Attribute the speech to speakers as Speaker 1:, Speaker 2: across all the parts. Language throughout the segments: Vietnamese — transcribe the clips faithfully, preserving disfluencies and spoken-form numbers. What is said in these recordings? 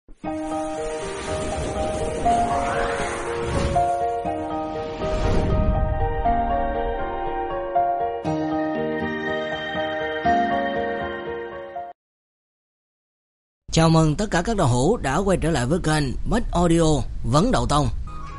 Speaker 1: Chào mừng tất cả các đạo hữu đã quay trở lại với kênh Bách Audio Vấn Đậu Tông.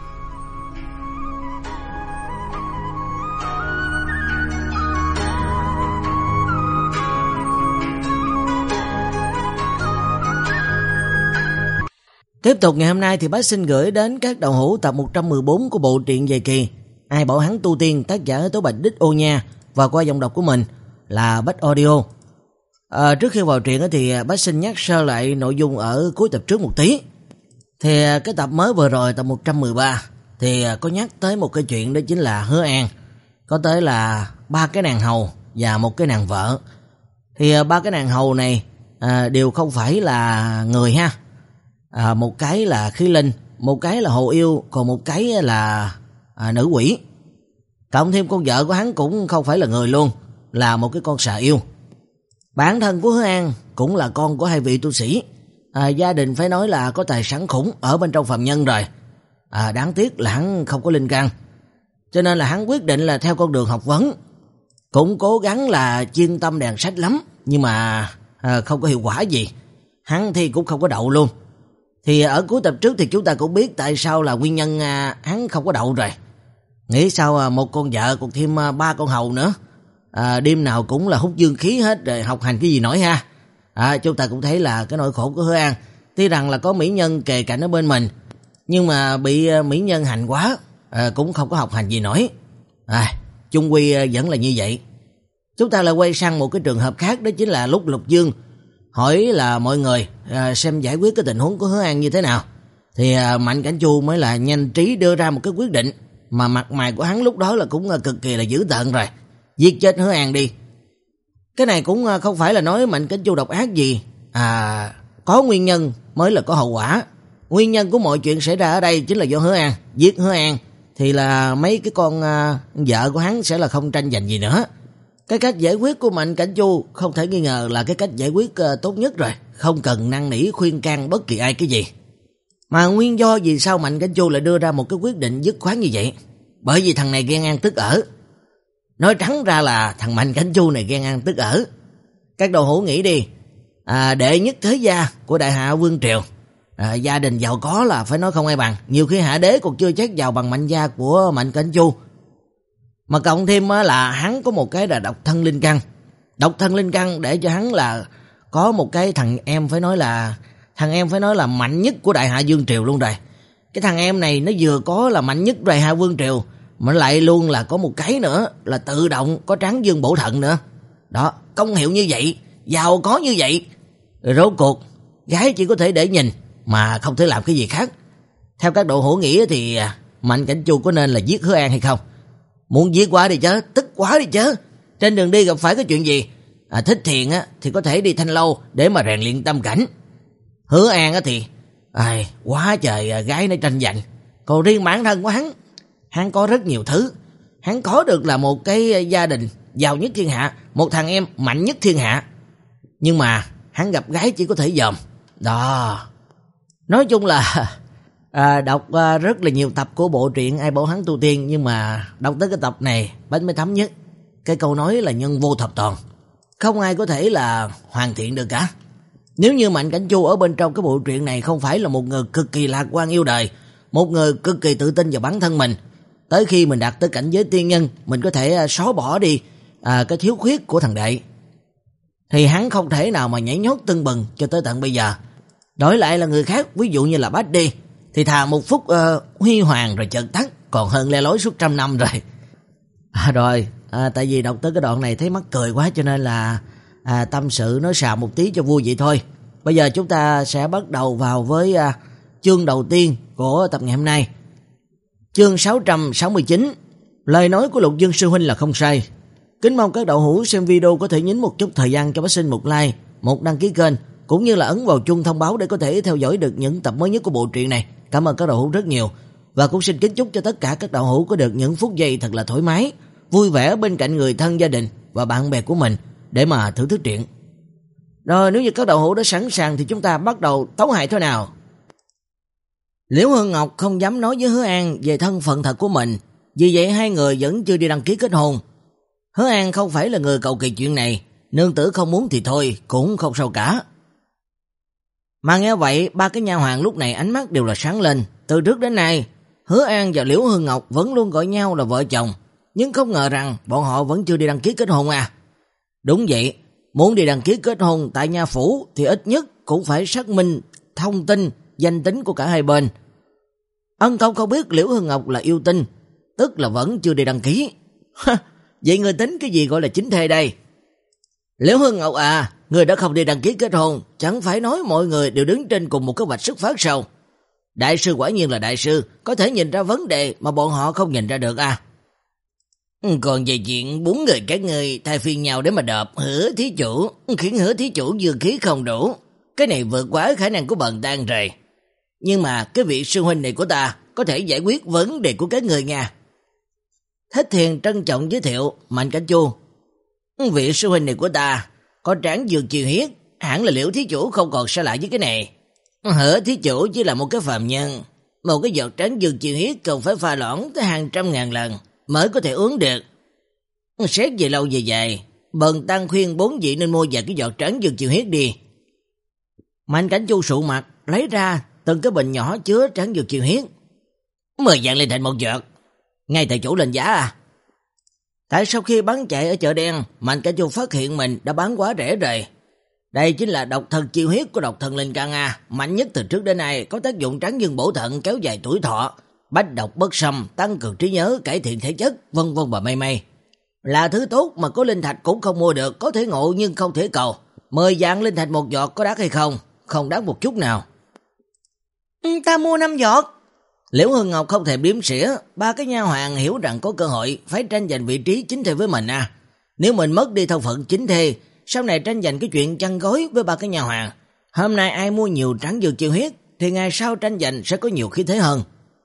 Speaker 1: Tiếp tục ngày hôm nay thì Bách xin gửi đến các đạo hữu tập một trăm mười bốn của bộ truyện dài kỳ Ai Bảo Hắn Tu Tiên, tác giả Tố Bạch Đích Ô Nha, và qua giọng đọc của mình là Bách Audio. À, trước khi vào truyện thì Bách xin nhắc sơ lại nội dung ở cuối tập trước một tí. Thì cái tập mới vừa rồi, tập một trăm mười ba, thì có nhắc tới một cái chuyện, đó chính là Hứa An có tới là ba cái nàng hầu và một cái nàng vợ. Thì ba cái nàng hầu này à, đều không phải là người ha. À, một cái là khí linh, một cái là hồ yêu, còn một cái là à, nữ quỷ. Cộng thêm con vợ của hắn cũng không phải là người luôn, là một cái con xà yêu. Bản thân của Hứa An cũng là con của hai vị tu sĩ, à, gia đình phải nói là có tài sản khủng ở bên trong phàm nhân rồi. À, đáng tiếc là hắn không có linh căn, cho nên là hắn quyết định là theo con đường học vấn. Cũng cố gắng là chuyên tâm đèn sách lắm, nhưng mà à, không có hiệu quả gì. Hắn thì cũng không có đậu luôn. Thì ở cuối tập trước thì chúng ta cũng biết tại sao là nguyên nhân à, hắn không có đậu rồi. Nghĩ sao à, một con vợ còn thêm à, ba con hầu nữa. À, đêm nào cũng là hút dương khí hết rồi, học hành cái gì nổi ha. À, chúng ta cũng thấy là cái nỗi khổ của Hứa An. Tuy rằng là có mỹ nhân kề cạnh ở bên mình, nhưng mà bị mỹ nhân hành quá, à, cũng không có học hành gì nổi. À, chung quy vẫn là như vậy. Chúng ta lại quay sang một cái trường hợp khác, đó chính là lúc Lục Dương hỏi là mọi người à, xem giải quyết cái tình huống của Hứa An như thế nào. Thì à, Mạnh Cảnh Chu mới là nhanh trí đưa ra một cái quyết định, mà mặt mày của hắn lúc đó là cũng cực kỳ là dữ tợn rồi. Giết chết Hứa An đi. Cái này cũng không phải là nói Mạnh Cảnh Chu độc ác gì. À, có nguyên nhân mới là có hậu quả. Nguyên nhân của mọi chuyện xảy ra ở đây chính là do Hứa An. Giết Hứa An thì là mấy cái con uh, vợ của hắn sẽ là không tranh giành gì nữa. Cái cách giải quyết của Mạnh Cảnh Chu không thể nghi ngờ là cái cách giải quyết uh, tốt nhất rồi. Không cần năn nỉ khuyên can bất kỳ ai cái gì. Mà nguyên do vì sao Mạnh Cảnh Chu lại đưa ra một cái quyết định dứt khoát như vậy? Bởi vì thằng này ghen ăn tức ở. Nói trắng ra là thằng Mạnh Cảnh Chu này ghen ăn tức ở. Các đầu hữu nghĩ đi, à, đệ nhất thế gia của đại hạ vương triều, à, gia đình giàu có là phải nói không ai bằng. Nhiều khi hạ đế còn chưa chắc giàu bằng Mạnh gia của Mạnh Cảnh Chu. Mà cộng thêm là hắn có một cái là độc thân linh căn. Độc thân linh căn để cho hắn là có một cái thằng em phải nói là thằng em phải nói là mạnh nhất của đại hạ vương triều luôn rồi. Cái thằng em này nó vừa có là mạnh nhất đại hạ vương triều, mà lại luôn là có một cái nữa là tự động có tráng dương bổ thận nữa. Đó, công hiệu như vậy, giàu có như vậy, rồi rốt cuộc gái chỉ có thể để nhìn mà không thể làm cái gì khác. Theo các độ hữu nghĩ thì Mạnh Cảnh Chu có nên là giết Hứa An hay không? Muốn giết quá đi chứ, tức quá đi chứ. Trên đường đi gặp phải cái chuyện gì, à, thích thiền á thì có thể đi Thanh Lâu để mà rèn luyện tâm cảnh. Hứa An á thì ai quá trời gái nó tranh giành. Còn riêng bản thân của hắn, hắn có rất nhiều thứ. Hắn có được là một cái gia đình giàu nhất thiên hạ, một thằng em mạnh nhất thiên hạ. Nhưng mà hắn gặp gái chỉ có thể dòm. Đó. Nói chung là à, đọc à, rất là nhiều tập của bộ truyện Ai Bảo Hắn Tu Tiên, nhưng mà đọc tới cái tập này Bách mới thấm nhất cái câu nói là nhân vô thập toàn. Không ai có thể là hoàn thiện được cả. Nếu như Mạnh Cảnh Chu ở bên trong cái bộ truyện này không phải là một người cực kỳ lạc quan yêu đời, một người cực kỳ tự tin vào bản thân mình, tới khi mình đạt tới cảnh giới tiên nhân, mình có thể xóa bỏ đi à, cái thiếu khuyết của thằng đệ, thì hắn không thể nào mà nhảy nhót tưng bừng cho tới tận bây giờ. Đổi lại là người khác, ví dụ như là Bách đi, thì thà một phút uh, huy hoàng rồi chợt tắt, còn hơn le lối suốt trăm năm rồi. À, rồi, à, tại vì đọc tới cái đoạn này thấy mắc cười quá, cho nên là à, tâm sự nói xào một tí cho vui vậy thôi. Bây giờ chúng ta sẽ bắt đầu vào với à, chương đầu tiên của tập ngày hôm nay. Chương sáu trăm sáu mươi chín. Lời nói của Lục Dương sư huynh là không sai. Kính mong các đạo hữu xem video có thể nhấn một chút thời gian cho Bách Sinh một like, một đăng ký kênh, cũng như là ấn vào chuông thông báo để có thể theo dõi được những tập mới nhất của bộ truyện này. Cảm ơn các đạo hữu rất nhiều. Và cũng xin kính chúc cho tất cả các đạo hữu có được những phút giây thật là thoải mái, vui vẻ bên cạnh người thân, gia đình và bạn bè của mình để mà thưởng thức truyện. Rồi, nếu như các đạo hữu đã sẵn sàng thì chúng ta bắt đầu tấu hài thôi nào. Liễu Hương Ngọc không dám nói với Hứa An về thân phận thật của mình, vì vậy hai người vẫn chưa đi đăng ký kết hôn. Hứa An không phải là người cầu kỳ chuyện này, nương tử không muốn thì thôi, cũng không sao cả. Mà nghe vậy, ba cái nha hoàn lúc này ánh mắt đều là sáng lên. Từ trước đến nay, Hứa An và Liễu Hương Ngọc vẫn luôn gọi nhau là vợ chồng, nhưng không ngờ rằng bọn họ vẫn chưa đi đăng ký kết hôn à. Đúng vậy, muốn đi đăng ký kết hôn tại nha phủ thì ít nhất cũng phải xác minh thông tin, danh tính của cả hai bên. Ân Công không biết Liễu Hương Ngọc là yêu tinh, tức là vẫn chưa đi đăng ký. Vậy người tính cái gì gọi là chính thê đây? Liễu Hương Ngọc à, người đã không đi đăng ký kết hôn, chẳng phải nói mọi người đều đứng trên cùng một cái vạch xuất phát sao? Đại sư quả nhiên là đại sư, có thể nhìn ra vấn đề mà bọn họ không nhìn ra được à. Còn về chuyện bốn người các người thay phiên nhau để mà đợp Hứa thí chủ, khiến Hứa thí chủ dương khí không đủ, cái này vượt quá khả năng của bần tăng rồi. Nhưng mà cái vị sư huynh này của ta có thể giải quyết vấn đề của các người nha. Thích Thiền trân trọng giới thiệu. Mạnh Cảnh Chu: vị sư huynh này của ta có tráng dược chiêu huyết, hẳn là Liễu thí chủ không còn xa lạ với cái này. Hứa thí chủ chỉ là một cái phàm nhân, một cái giọt tráng dược chiêu huyết cần phải pha loãng tới hàng trăm ngàn lần mới có thể uống được. Xét về lâu về dài, bần tăng khuyên bốn vị nên mua vài cái giọt tráng dược chiêu huyết đi. Mạnh Cảnh Chu sụ mặt, lấy ra từng cái bình nhỏ chứa tráng dược chiêu huyết. Mười vạn lên thành một giọt. Ngay tại chủ lên giá à? Tại sau khi bán chạy ở chợ đen, Mạnh Cảnh Chu phát hiện mình đã bán quá rẻ rồi. Đây chính là độc thần chiêu huyết của độc thần linh căn à, mạnh nhất từ trước đến nay, có tác dụng tráng dương bổ thận, kéo dài tuổi thọ, bách độc bất xâm, tăng cường trí nhớ, cải thiện thể chất, vân vân và mây mây. Là thứ tốt mà có linh thạch cũng không mua được, có thể ngộ nhưng không thể cầu. Mười vạn linh thạch một giọt có đắt hay không? Không đắt một chút nào. Ừ, ta mua năm giọt. Liễu Hương Ngọc không thể biếm xỉa, ba cái nha hoàn hiểu rằng có cơ hội phải tranh giành vị trí chính thê với mình à. Nếu mình mất đi thân phận chính thê, sau này tranh giành cái chuyện chăn gối với ba cái nha hoàn. Hôm nay ai mua nhiều tráng dược chiêu huyết thì ngày sau tranh giành sẽ có nhiều khí thế hơn.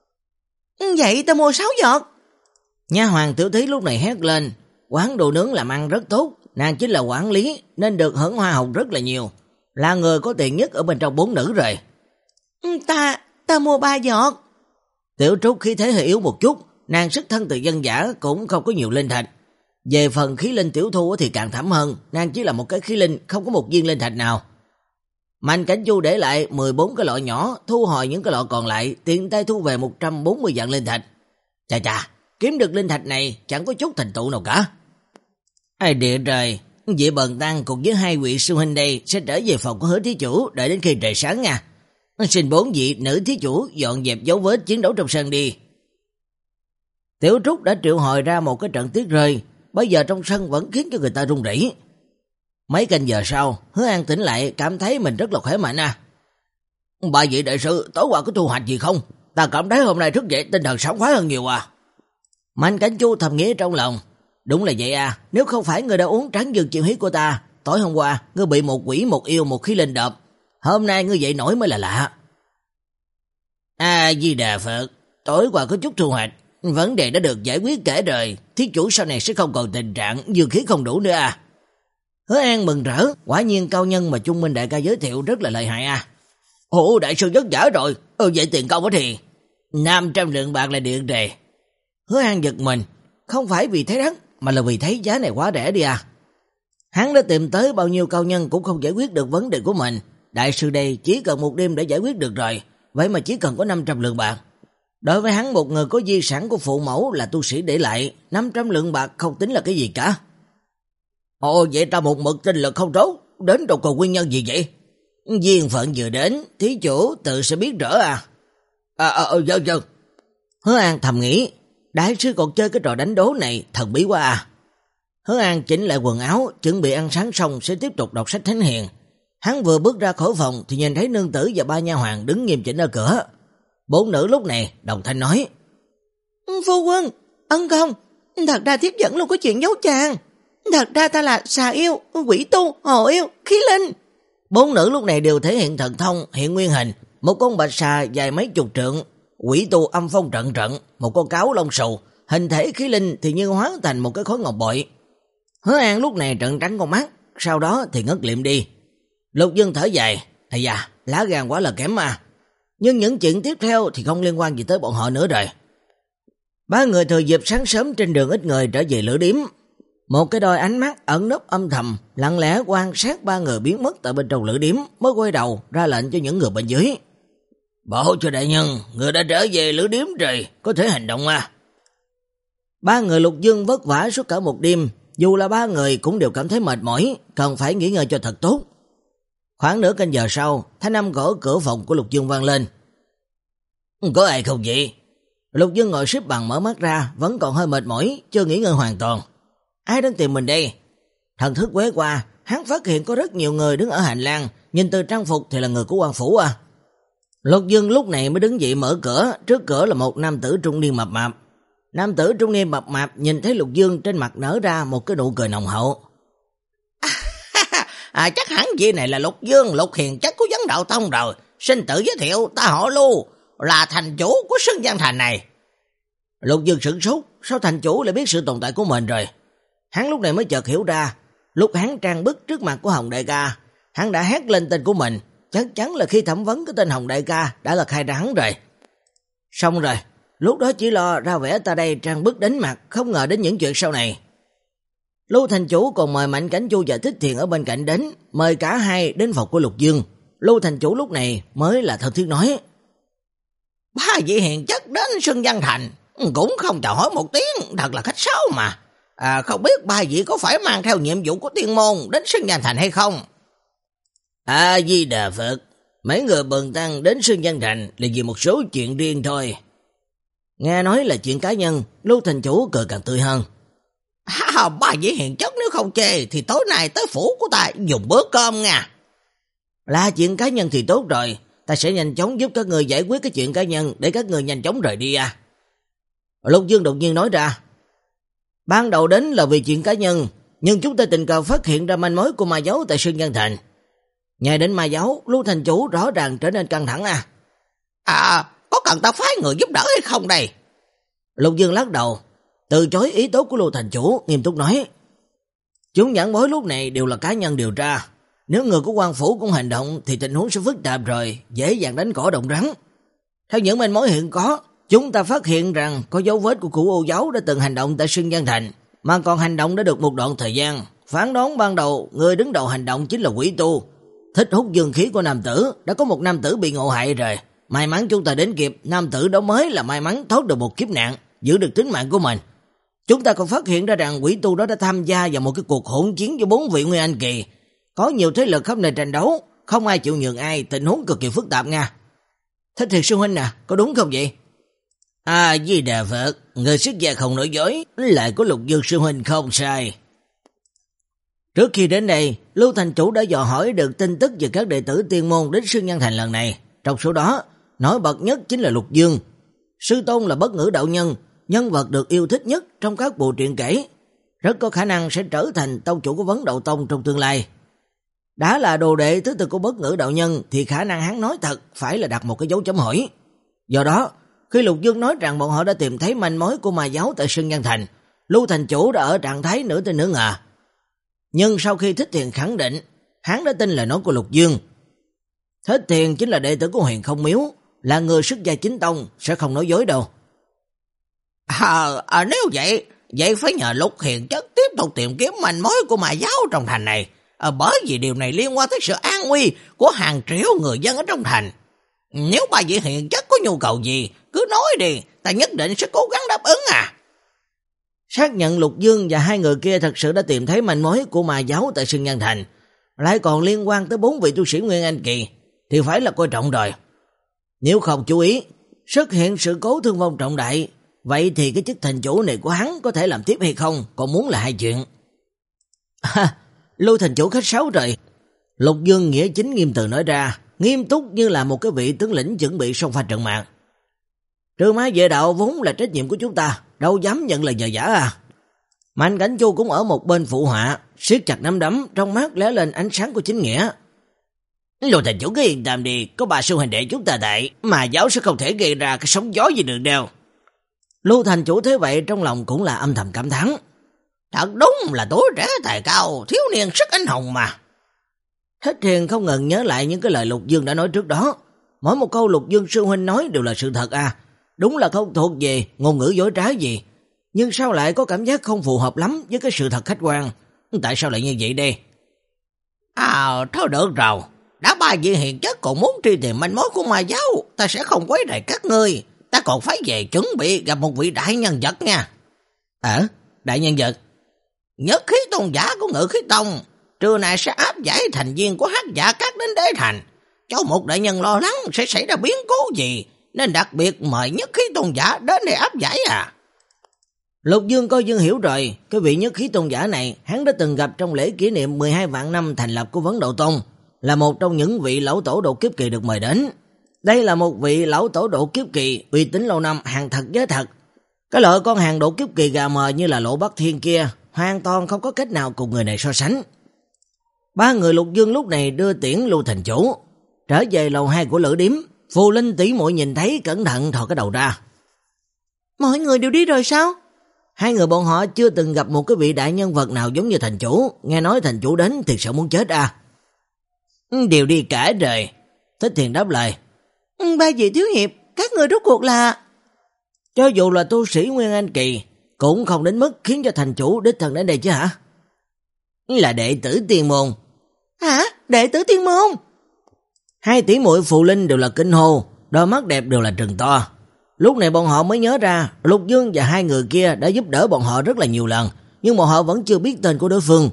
Speaker 1: Vậy ta mua sáu giọt. Nha hoàn Tiểu Thí lúc này hét lên. Quán đồ nướng làm ăn rất tốt, nàng chính là quản lý nên được hưởng hoa hồng rất là nhiều, là người có tiền nhất ở bên trong bốn nữ rồi. Ta, ta mua ba giọt. Tiểu Trúc khí thế hơi yếu một chút, nàng xuất thân từ dân giả cũng không có nhiều linh thạch. Về phần khí linh Tiểu Thu thì càng thảm hơn, nàng chỉ là một cái khí linh, không có một viên linh thạch nào. Mạnh Cảnh Chu để lại mười bốn cái lọ nhỏ, thu hồi những cái lọ còn lại, tiện tay thu về một trăm bốn mươi vạn linh thạch. Chà chà, kiếm được linh thạch này chẳng có chút thành tựu nào cả. Ai địa trời, vậy bần tăng cùng với hai vị sư huynh đây sẽ trở về phòng của Hứa thí chủ đợi đến khi trời sáng nha. Xin bốn vị nữ thí chủ dọn dẹp dấu vết chiến đấu trong sân đi. Tiểu Trúc đã triệu hồi ra một cái trận tuyết rơi, bây giờ trong sân vẫn khiến cho người ta run rẩy. Mấy canh giờ sau, Hứa An tỉnh lại cảm thấy mình rất là khỏe mạnh à. Bà vị đại sư, tối qua có thu hoạch gì không? Ta cảm thấy hôm nay thức dậy tinh thần sảng khoái hơn nhiều à. Mạnh Cảnh Chu thầm nghĩ trong lòng. Đúng là vậy à, nếu không phải người đã uống tráng dược chiêu huyết của ta, tối hôm qua ngươi bị một quỷ một yêu một khí linh đập, hôm nay ngươi dậy nổi mới là lạ. A Di Đà Phật, tối qua có chút thu hoạch, vấn đề đã được giải quyết kể rồi, thí chủ sau này sẽ không còn tình trạng dương khí không đủ nữa à. Hứa An mừng rỡ, quả nhiên cao nhân mà Trung Minh đại ca giới thiệu rất là lợi hại à. Ồ, đại sư rất giả rồi, ừ vậy tiền công thì năm trăm lượng bạc là điện đề. Hứa An giật mình, không phải vì thấy đắt mà là vì thấy giá này quá rẻ đi à. Hắn đã tìm tới bao nhiêu cao nhân cũng không giải quyết được vấn đề của mình, đại sư đây chỉ cần một đêm để giải quyết được rồi, vậy mà chỉ cần có năm trăm lượng bạc. Đối với hắn, một người có di sản của phụ mẫu là tu sĩ để lại, năm trăm lượng bạc không tính là cái gì cả. Ồ, vậy ta một mực tinh lực không tốt, đến đâu còn nguyên nhân gì vậy? Duyên phận vừa đến, thí chủ tự sẽ biết rõ à. À, à, à dân dân. Hứa An thầm nghĩ, đại sư còn chơi cái trò đánh đố này thần bí quá à. Hứa An chỉnh lại quần áo, chuẩn bị ăn sáng xong sẽ tiếp tục đọc sách thánh hiền. Hắn vừa bước ra khỏi phòng thì nhìn thấy nương tử và ba nha hoàn đứng nghiêm chỉnh ở cửa. Bốn nữ lúc này đồng thanh nói: Phu quân, Ân Công, thật ra thiếp vẫn luôn có chuyện giấu chàng. Thật ra ta là xà yêu, quỷ tu, hồ yêu, khí linh. Bốn nữ lúc này đều thể hiện thần thông, hiện nguyên hình. Một con bạch xà dài mấy chục trượng, quỷ tu âm phong trận trận, một con cáo lông xù, hình thể khí linh thì như hóa thành một cái khối ngọc bội. Hứa An lúc này trận tránh con mắt, sau đó thì ngất liệm đi. Lục Dân thở dài, ây da, lá gan quá là kém mà. Nhưng những chuyện tiếp theo thì không liên quan gì tới bọn họ nữa rồi. Ba người thừa dịp sáng sớm trên đường ít người trở về lửa điếm. Một cái đôi ánh mắt ẩn nấp âm thầm, lặng lẽ quan sát ba người biến mất tại bên trong lửa điếm, mới quay đầu ra lệnh cho những người bên dưới. Bảo cho đại nhân, người đã trở về lửa điếm rồi, có thể hành động à. Ba người Lục Dương vất vả suốt cả một đêm, dù là ba người cũng đều cảm thấy mệt mỏi, cần phải nghỉ ngơi cho thật tốt. Khoảng nửa canh giờ sau, thanh âm gõ cửa phòng của Lục Dương vang lên. Có ai không vậy? Lục Dương ngồi xếp bằng mở mắt ra, vẫn còn hơi mệt mỏi, chưa nghỉ ngơi hoàn toàn. Ai đến tìm mình đây? Thần thức quét qua, hắn phát hiện có rất nhiều người đứng ở hành lang, nhìn từ trang phục thì là người của quan phủ à. Lục Dương lúc này mới đứng dậy mở cửa, trước cửa là một nam tử trung niên mập mạp. Nam tử trung niên mập mạp nhìn thấy Lục Dương trên mặt nở ra một cái nụ cười nồng hậu. À, chắc hẳn vị này là Lục Dương, Lục Hiền chất của Vấn Đạo Tông rồi. Xin tự giới thiệu, ta họ Lưu, là thành chủ của Sơn Giang Thành này. Lục Dương sửng sốt, sao thành chủ lại biết sự tồn tại của mình rồi? Hắn lúc này mới chợt hiểu ra, lúc hắn trang bức trước mặt của Hồng Đại Ca, hắn đã hét lên tên của mình, chắc chắn là khi thẩm vấn cái tên Hồng Đại Ca đã là khai ra hắn rồi. Xong rồi, lúc đó chỉ lo ra vẻ ta đây trang bức đánh mặt, không ngờ đến những chuyện sau này. Lưu thành chủ còn mời Mạnh Cảnh Chu và Thích Thiền ở bên cạnh đến, mời cả hai đến phòng của Lục Dương. Lưu thành chủ lúc này mới là thân thiết nói: Ba vị hiền chất đến Sơn Giang Thành, cũng không chào hỏi một tiếng, thật là khách sáo mà. À, không biết ba vị có phải mang theo nhiệm vụ của tiên môn đến Sơn Giang Thành hay không? A Di Đà Phật, mấy người bần tăng đến Sơn Giang Thành là vì một số chuyện riêng thôi. Nghe nói là chuyện cá nhân, Lưu thành chủ cười càng tươi hơn. À, ba vị hiền chất nếu không chê thì tối nay tới phủ của ta dùng bữa cơm nha. Là chuyện cá nhân thì tốt rồi, ta sẽ nhanh chóng giúp các người giải quyết cái chuyện cá nhân để các người nhanh chóng rời đi à. Lục Dương đột nhiên nói ra: Ban đầu đến là vì chuyện cá nhân, nhưng chúng ta tình cờ phát hiện ra manh mối của ma giáo tại Sơn Giang Thành. Nghe đến ma giáo, Lưu thành chủ rõ ràng trở nên căng thẳng à. À, có cần ta phái người giúp đỡ hay không đây? Lục Dương lắc đầu, từ chối ý tốt của Lưu thành chủ, nghiêm túc nói: Chúng nhãn mối lúc này đều là cá nhân điều tra. Nếu người của quan phủ cũng hành động thì tình huống sẽ phức tạp rồi, dễ dàng đánh cỏ động rắn. Theo những manh mối hiện có, chúng ta phát hiện rằng có dấu vết của cửu Ô giáo đã từng hành động tại Sơn Giang Thành, mà còn hành động đã được một đoạn thời gian. Phán đoán ban đầu, người đứng đầu hành động chính là quỷ tu, thích hút dương khí của nam tử. Đã có một nam tử bị ngộ hại rồi, may mắn chúng ta đến kịp, nam tử đó mới là may mắn thoát được một kiếp nạn, giữ được tính mạng của mình. Chúng ta còn phát hiện ra rằng quỷ tu đó đã tham gia vào một cái cuộc hỗn chiến với bốn vị Nguyên Anh kỳ, có nhiều thế lực khắp nơi tranh đấu, không ai chịu nhường ai, tình huống cực kỳ phức tạp nha. Thích Thiệt sư huynh nè, có đúng không vậy? À, Di Đà Phật, người xuất gia không nói dối, lại có Lục Dương sư huynh không sai. Trước khi đến đây, Lưu thành chủ đã dò hỏi được tin tức về các đệ tử tiên môn đến Sơn Giang Thành lần này. Trong số đó, nổi bật nhất chính là Lục Dương. Sư tôn là Bất Ngữ đạo nhân, nhân vật được yêu thích nhất trong các bộ truyện kể, rất có khả năng sẽ trở thành tông chủ của Vấn Đạo Tông trong tương lai. Đã là đồ đệ thứ tư của Bất Ngữ đạo nhân thì khả năng hắn nói thật phải là đặt một cái dấu chấm hỏi. Do đó, khi Lục Dương nói rằng bọn họ đã tìm thấy manh mối của ma giáo tại Sơn Giang Thành, Lưu thành chủ đã ở trạng thái nửa tin nửa ngờ. Nhưng sau khi Thích Thiền khẳng định, hắn đã tin lời nói của Lục Dương. Thích Thiền chính là đệ tử của Huyền Không Miếu, là người xuất gia chính tông, sẽ không nói dối đâu. À, à nếu vậy, vậy phải nhờ Lục Hiền chất tiếp tục tìm kiếm manh mối của ma giáo trong thành này. À, bởi vì điều này liên quan tới sự an nguy của hàng triệu người dân ở trong thành. Nếu ba vị hiền chất có nhu cầu gì, cứ nói đi, ta nhất định sẽ cố gắng đáp ứng à. Xác nhận Lục Dương và hai người kia thật sự đã tìm thấy manh mối của ma giáo tại Sơn Giang Thành, lại còn liên quan tới bốn vị tu sĩ Nguyên Anh kỳ, thì phải là coi trọng rồi. Nếu không chú ý, xuất hiện sự cố thương vong trọng đại, vậy thì cái chức thành chủ này của hắn có thể làm tiếp hay không, còn muốn là hai chuyện. À, Lưu thành chủ khách sáo rồi. Lục Dương nghĩa chính nghiêm từ nói ra, nghiêm túc như là một cái vị tướng lĩnh chuẩn bị xông pha trận mạng. Trừ ma vệ đạo vốn là trách nhiệm của chúng ta, đâu dám nhận lời nhờ giả à. Mạnh Cảnh Chu cũng ở một bên phụ họa, siết chặt nắm đấm, trong mắt lóe lên ánh sáng của chính nghĩa. Lưu thành chủ cứ yên tâm đi, có bà sư huynh đệ chúng ta tại, mà giáo sẽ không thể gây ra cái sóng gió gì được đâu. Lưu thành chủ thế vậy trong lòng cũng là âm thầm cảm thán. Thật đúng là tuổi trẻ tài cao, thiếu niên sức anh hùng mà. Thích Thiền không ngừng nhớ lại những cái lời Lục Dương đã nói trước đó. Mỗi một câu Lục Dương sư huynh nói đều là sự thật à. Đúng là không thuộc về ngôn ngữ dối trá gì. Nhưng sao lại có cảm giác không phù hợp lắm với cái sự thật khách quan? Tại sao lại như vậy đây?
Speaker 2: À, thôi được rồi. Đã ba vị hiền chất còn muốn truy tìm manh mối của ma giáo, ta sẽ không quấy rầy các ngươi. Ta còn phải về chuẩn bị gặp một vị đại nhân vật nha.
Speaker 1: À, đại nhân vật?
Speaker 2: Nhất khí tôn giả của Ngự Khí Tông. Trưa nay sẽ áp giải thành viên của Hắc Dạ Các đến Đế Thành. Cho một đại nhân lo lắng sẽ xảy ra biến cố gì, nên đặc biệt mời Nhất Khí tôn giả đến để áp giải à.
Speaker 1: Lục Dương coi Dương hiểu rồi, cái vị Nhất Khí tôn giả này hắn đã từng gặp trong lễ kỷ niệm mười hai vạn năm thành lập của Vấn Đạo Tông, là một trong những vị lão tổ độ kiếp kỳ được mời đến. Đây là một vị lão tổ độ kiếp kỳ uy tín lâu năm, hàng thật giá thật. Cái loại con hàng độ kiếp kỳ gà mờ như là Lộ Bắc Thiên kia hoàn toàn không có cách nào cùng người này so sánh. Ba người Lục Dương lúc này đưa tiễn Lưu thành chủ trở về lầu hai của Lữ Điếm. Phù Linh tỷ muội nhìn thấy cẩn thận thò cái đầu ra.
Speaker 3: Mọi người đều đi rồi sao?
Speaker 1: Hai người bọn họ chưa từng gặp một cái vị đại nhân vật nào giống như thành chủ, nghe nói thành chủ đến thì sợ muốn chết à.
Speaker 2: Đều đi cả rồi.
Speaker 1: Thích Thiền đáp lời.
Speaker 3: Ba vị thiếu hiệp, các người rốt cuộc là...
Speaker 1: Cho dù là tu sĩ Nguyên Anh kỳ cũng không đến mức khiến cho thành chủ đích thân đến đây chứ hả?
Speaker 2: Là đệ tử Tiên Môn.
Speaker 3: Hả? Đệ tử Tiên Môn?
Speaker 1: Hai tỷ muội Phù Linh đều là kinh hô, đôi mắt đẹp đều là trừng to. Lúc này bọn họ mới nhớ ra Lục Dương và hai người kia đã giúp đỡ bọn họ rất là nhiều lần, nhưng bọn họ vẫn chưa biết tên của đối phương.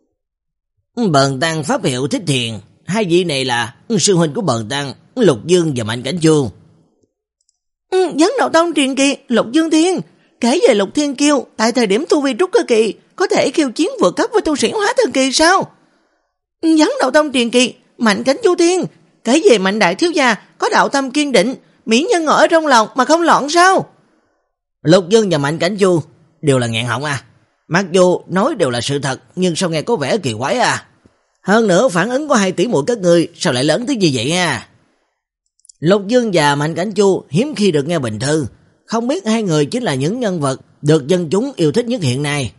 Speaker 2: Bần tăng pháp hiệu Thích Thiền. Hai vị này là sư huynh của bần tăng, Lục Dương và Mạnh Cảnh Chu.
Speaker 3: Ừ, Vấn Đạo Tông truyền kỳ Lục Dương Thiên. Kể về Lục Thiên Kiêu, tại thời điểm tu vi trúc cơ kỳ có thể khiêu chiến vượt cấp với tu sĩ hóa thần kỳ sao? Vấn Đạo Tông truyền kỳ Mạnh Cảnh Chu Thiên. Kể về Mạnh đại thiếu gia có đạo tâm kiên định, mỹ nhân ngồi ở trong lòng mà không loạn sao?
Speaker 1: Lục Dương và Mạnh Cảnh Chu đều là nghẹn họng à. Mặc dù nói đều là sự thật, nhưng sao nghe có vẻ kỳ quái à. Hơn nữa phản ứng của hai tỷ muội các ngươi sao lại lớn tới như vậy à. Lục Dương và Mạnh Cảnh Chu hiếm khi được nghe bình thư, không biết hai người chính là những nhân vật được dân chúng yêu thích nhất hiện nay.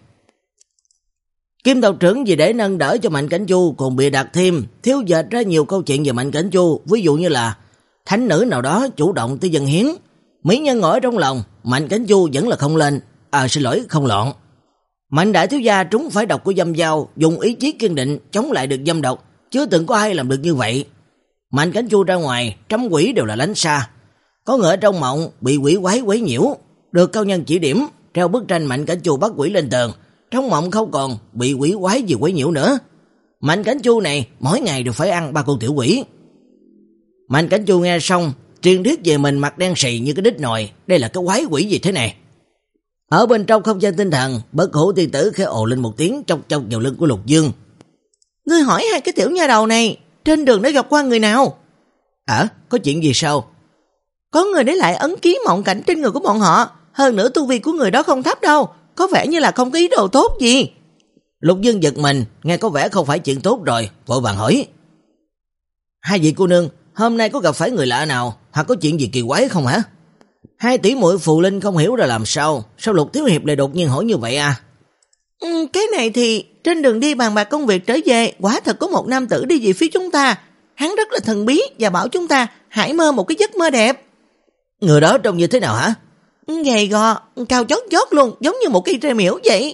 Speaker 1: Kim tộc trưởng vì để nâng đỡ cho Mạnh Cảnh Chu còn bịa đặt thêm, thiếu dệt ra nhiều câu chuyện về Mạnh Cảnh Chu, ví dụ như là thánh nữ nào đó chủ động tới dân hiến, mỹ nhân ngồi trong lòng, Mạnh Cảnh Chu vẫn là không lên, à xin lỗi không loạn. Mạnh đại thiếu gia trúng phải độc của dâm dao, dùng ý chí kiên định chống lại được dâm độc, chưa từng có ai làm được như vậy. Mạnh Cảnh Chu ra ngoài, trăm quỷ đều là lánh xa. Có người ở trong mộng bị quỷ quái quấy nhiễu, được cao nhân chỉ điểm, treo bức tranh Mạnh Cảnh Chu bắt quỷ lên tường, trong mộng không còn bị quỷ quái gì quấy nhiễu nữa. Mạnh Cảnh Chu này mỗi ngày đều phải ăn ba con tiểu quỷ. Mạnh Cảnh Chu nghe xong, truyền thuyết về mình mặt đen xì như cái đít nồi, đây là cái quái quỷ gì thế này? Ở bên trong không gian tinh thần, Bất Hủ tiên tử khẽ ồ lên một tiếng chọc chọc vào lưng của Lục Dương.
Speaker 3: Ngươi hỏi hai cái tiểu nha đầu này, trên đường đã gặp qua người nào?
Speaker 1: À, có chuyện gì sao?
Speaker 3: Có người để lại ấn ký mộng cảnh trên người của bọn họ, hơn nữa tu vi của người đó không thấp đâu, có vẻ như là không có ý đồ tốt gì.
Speaker 1: Lục Dương giật mình, nghe có vẻ không phải chuyện tốt rồi, vội vàng hỏi. Hai vị cô nương, hôm nay có gặp phải người lạ nào, hoặc có chuyện gì kỳ quái không hả? Hai tỷ muội Phù Linh không hiểu ra làm sao, sao Lục thiếu hiệp lại đột nhiên hỏi như vậy à?
Speaker 3: Ừ, cái này thì trên đường đi bàn bạc công việc trở về, quả thật có một nam tử đi về phía chúng ta. Hắn rất là thần bí và bảo chúng ta hãy mơ một cái giấc mơ đẹp.
Speaker 1: Người đó trông như thế nào hả?
Speaker 3: Gầy gò, cao chót chót luôn, giống như một cây tre miễu vậy.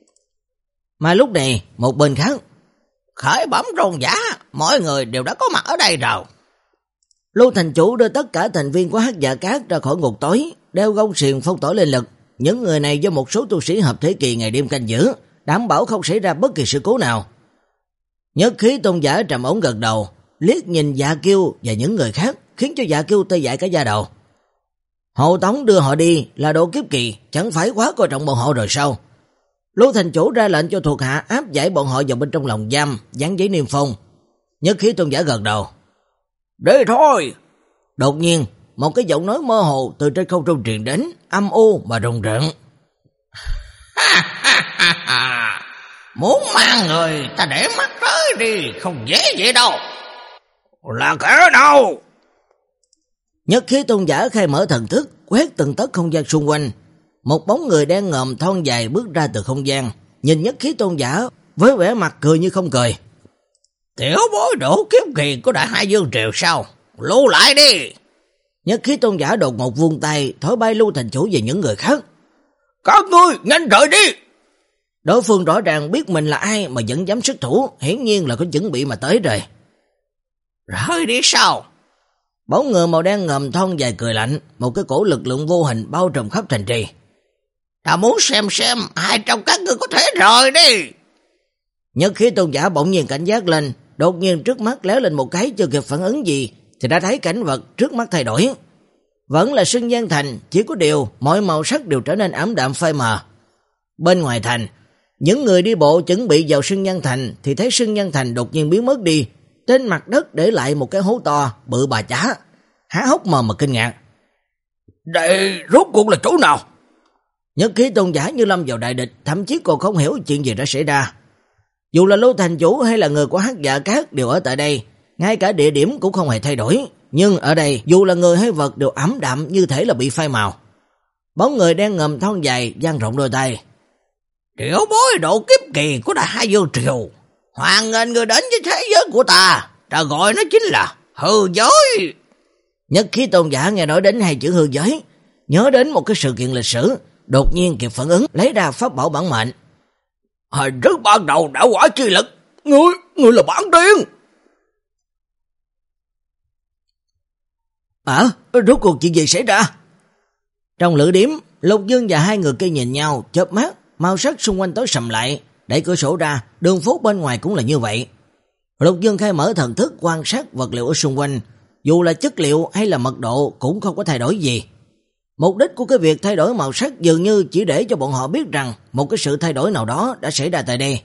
Speaker 1: Mà lúc này, một bên khác,
Speaker 2: khởi bẩm rôn giả, mọi người đều đã có mặt ở đây rồi.
Speaker 1: Lưu thành chủ đưa tất cả thành viên của Hắc Dạ Các ra khỏi ngục tối, đeo gông xiềng phong tỏa lên lực. Những người này do một số tu sĩ hợp thể kỳ ngày đêm canh giữ, đảm bảo không xảy ra bất kỳ sự cố nào. Nhất khí tôn giả trầm ổn gật đầu, liếc nhìn Dạ Kiêu và những người khác, khiến cho Dạ Kiêu tê dại cả da đầu. Hộ tống đưa họ đi là độ kiếp kỳ, chẳng phải quá coi trọng bọn họ rồi sao? Lưu thành chủ ra lệnh cho thuộc hạ áp giải bọn họ vào bên trong lồng giam, dán giấy niêm phong. Nhất khí tôn giả gật đầu.
Speaker 2: Đi thôi.
Speaker 1: Đột nhiên, một cái giọng nói mơ hồ từ trên không trung truyền đến, âm u mà rùng rợn.
Speaker 2: Muốn mang người ta để mắt tới đi, không dễ vậy đâu. Là kẻ nào?
Speaker 1: Nhất khí tôn giả khai mở thần thức, quét từng tấc không gian xung quanh. Một bóng người đen ngòm thon dài bước ra từ không gian, nhìn nhất khí tôn giả với vẻ mặt cười như không cười.
Speaker 2: Tiểu bối độ kiếp kỳ của Đại Hai Dương Triều sao? lưu lại đi.
Speaker 1: Nhất khí tôn giả đột ngột vươn tay, thổi bay Lưu Thành Chủ về những người khác.
Speaker 2: Các ngươi nhanh rời đi.
Speaker 1: Đối phương rõ ràng biết mình là ai mà vẫn dám xuất thủ, hiển nhiên là có chuẩn bị mà tới rồi.
Speaker 2: Rời đi sao?
Speaker 1: Bóng người màu đen ngầm thon dài cười lạnh, một cái cổ lực lượng vô hình bao trùm khắp thành trì.
Speaker 2: Ta muốn xem xem ai trong các ngươi có thể rời đi.
Speaker 1: Nhất khí tôn giả bỗng nhiên cảnh giác lên, đột nhiên trước mắt léo lên một cái, chưa kịp phản ứng gì thì đã thấy cảnh vật trước mắt thay đổi. Vẫn là Sơn Giang Thành, chỉ có điều mọi màu sắc đều trở nên ảm đạm phai mờ. Bên ngoài thành, những người đi bộ chuẩn bị vào Sơn Giang Thành thì thấy Sơn Giang Thành đột nhiên biến mất đi, trên mặt đất để lại một cái hố to bự bà chả, há hốc mồm mà kinh ngạc.
Speaker 2: Đây rốt cuộc là chỗ nào?
Speaker 1: Nhất khí tôn giả như lâm vào đại địch, thậm chí còn không hiểu chuyện gì đã xảy ra. Dù là Lưu Thành Chủ hay là người của Hắc Dạ Cát đều ở tại đây, ngay cả địa điểm cũng không hề thay đổi, nhưng ở đây dù là người hay vật đều ảm đạm như thể là bị phai màu. Bóng người đen ngầm thon dài dang rộng đôi tay.
Speaker 2: Triệu bối độ kiếp kỳ của Đại Hai Dương Triều, hoan nghênh người đến với thế giới của ta, ta gọi nó chính là hư giới.
Speaker 1: Nhất khí tôn giả nghe nói đến hai chữ hư giới, nhớ đến một cái sự kiện lịch sử, đột nhiên kịp phản ứng, lấy ra pháp bảo bản mệnh.
Speaker 2: Hình thức ban đầu đã quả chi lực, ngươi, ngươi là bản tiên.
Speaker 1: À, rốt cuộc chuyện gì xảy ra? Trong lữ điếm, Lục Dương và hai người kia nhìn nhau, chớp mắt, màu sắc xung quanh tối sầm lại, đẩy cửa sổ ra, đường phố bên ngoài cũng là như vậy. Lục Dương khai mở thần thức quan sát vật liệu ở xung quanh, dù là chất liệu hay là mật độ cũng không có thay đổi gì. Mục đích của cái việc thay đổi màu sắc dường như chỉ để cho bọn họ biết rằng một cái sự thay đổi nào đó đã xảy ra tại đây.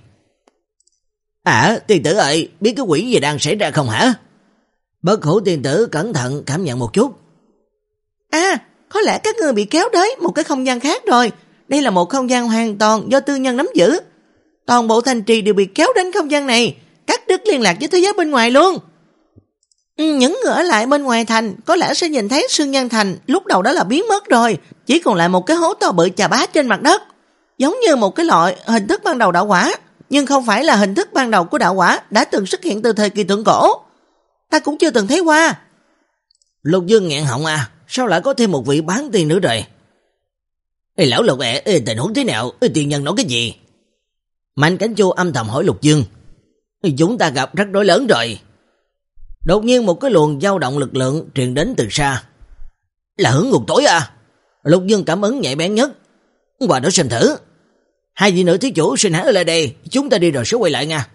Speaker 1: À, tiên tử ơi, biết cái quỷ gì đang xảy ra không hả? Bất hủ tiên tử cẩn thận cảm nhận một chút.
Speaker 3: À, có lẽ các ngươi bị kéo tới một cái không gian khác rồi. Đây là một không gian hoàn toàn do tư nhân nắm giữ. Toàn bộ thành trì đều bị kéo đến không gian này, cắt đứt liên lạc với thế giới bên ngoài luôn. Những người ở lại bên ngoài thành có lẽ sẽ nhìn thấy Sơn Giang Thành lúc đầu đó là biến mất rồi, chỉ còn lại một cái hố to bự chà bá trên mặt đất, giống như một cái loại hình thức ban đầu đạo quả, nhưng không phải là hình thức ban đầu của đạo quả đã từng xuất hiện từ thời kỳ thượng cổ. Ta cũng chưa từng thấy qua.
Speaker 1: Lục Dương nghẹn họng à, sao lại có thêm một vị bán tiên nữa rồi? Ê lão Lục ẹ, ê, tình huống thế nào? Ê, tiên nhân nói cái gì? Mạnh Cảnh Chu âm thầm hỏi Lục Dương. Ê, chúng ta gặp rắc rối lớn rồi. Đột nhiên một cái luồng dao động lực lượng truyền đến từ xa. Là hướng ngục tối à? Lục Dương cảm ứng nhạy bén nhất. Qua đó xem thử. Hai vị nữ thí chủ xin hãy ở lại đây, chúng ta đi rồi sẽ quay lại nha.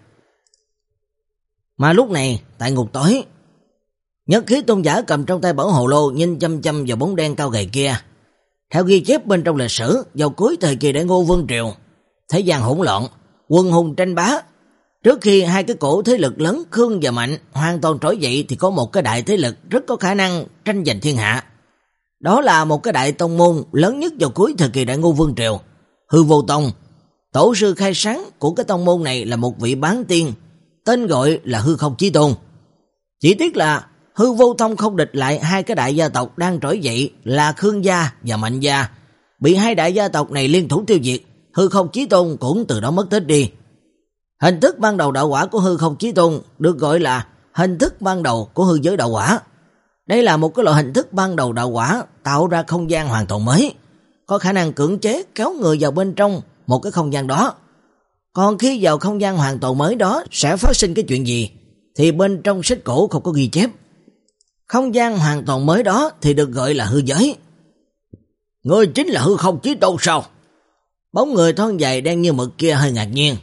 Speaker 1: Mà lúc này, tại ngục tối, Nhất khí tôn giả cầm trong tay bảo hồ lô nhìn chăm chăm vào bóng đen cao gầy kia. Theo ghi chép bên trong lịch sử, vào cuối thời kỳ Đại Ngô Vương Triều, thế gian hỗn loạn, quân hùng tranh bá. Trước khi hai cái cổ thế lực lớn Khương và Mạnh hoàn toàn trỗi dậy thì có một cái đại thế lực rất có khả năng tranh giành thiên hạ. Đó là một cái đại tông môn lớn nhất vào cuối thời kỳ Đại Ngô Vương Triều, Hư Vô Tông. Tổ sư khai sáng của cái tông môn này là một vị bán tiên, tên gọi là Hư Không Chí Tôn. Chỉ tiếc là Hư Vô Tông không địch lại hai cái đại gia tộc đang trỗi dậy là Khương gia và Mạnh gia. Bị hai đại gia tộc này liên thủ tiêu diệt, Hư Không Chí Tôn cũng từ đó mất tích đi. Hình thức ban đầu đạo quả của Hư Không Chí Tôn được gọi là hình thức ban đầu của hư giới đạo quả. Đây là một cái loại hình thức ban đầu đạo quả tạo ra không gian hoàn toàn mới, có khả năng cưỡng chế kéo người vào bên trong một cái không gian đó. Còn khi vào không gian hoàn toàn mới đó sẽ phát sinh cái chuyện gì thì bên trong sách cổ không có ghi chép. Không gian hoàn toàn mới đó thì được gọi là hư giới. Ngươi chính là Hư Không Chí Tôn sao? Bóng người thon dài đen như mực kia hơi ngạc nhiên.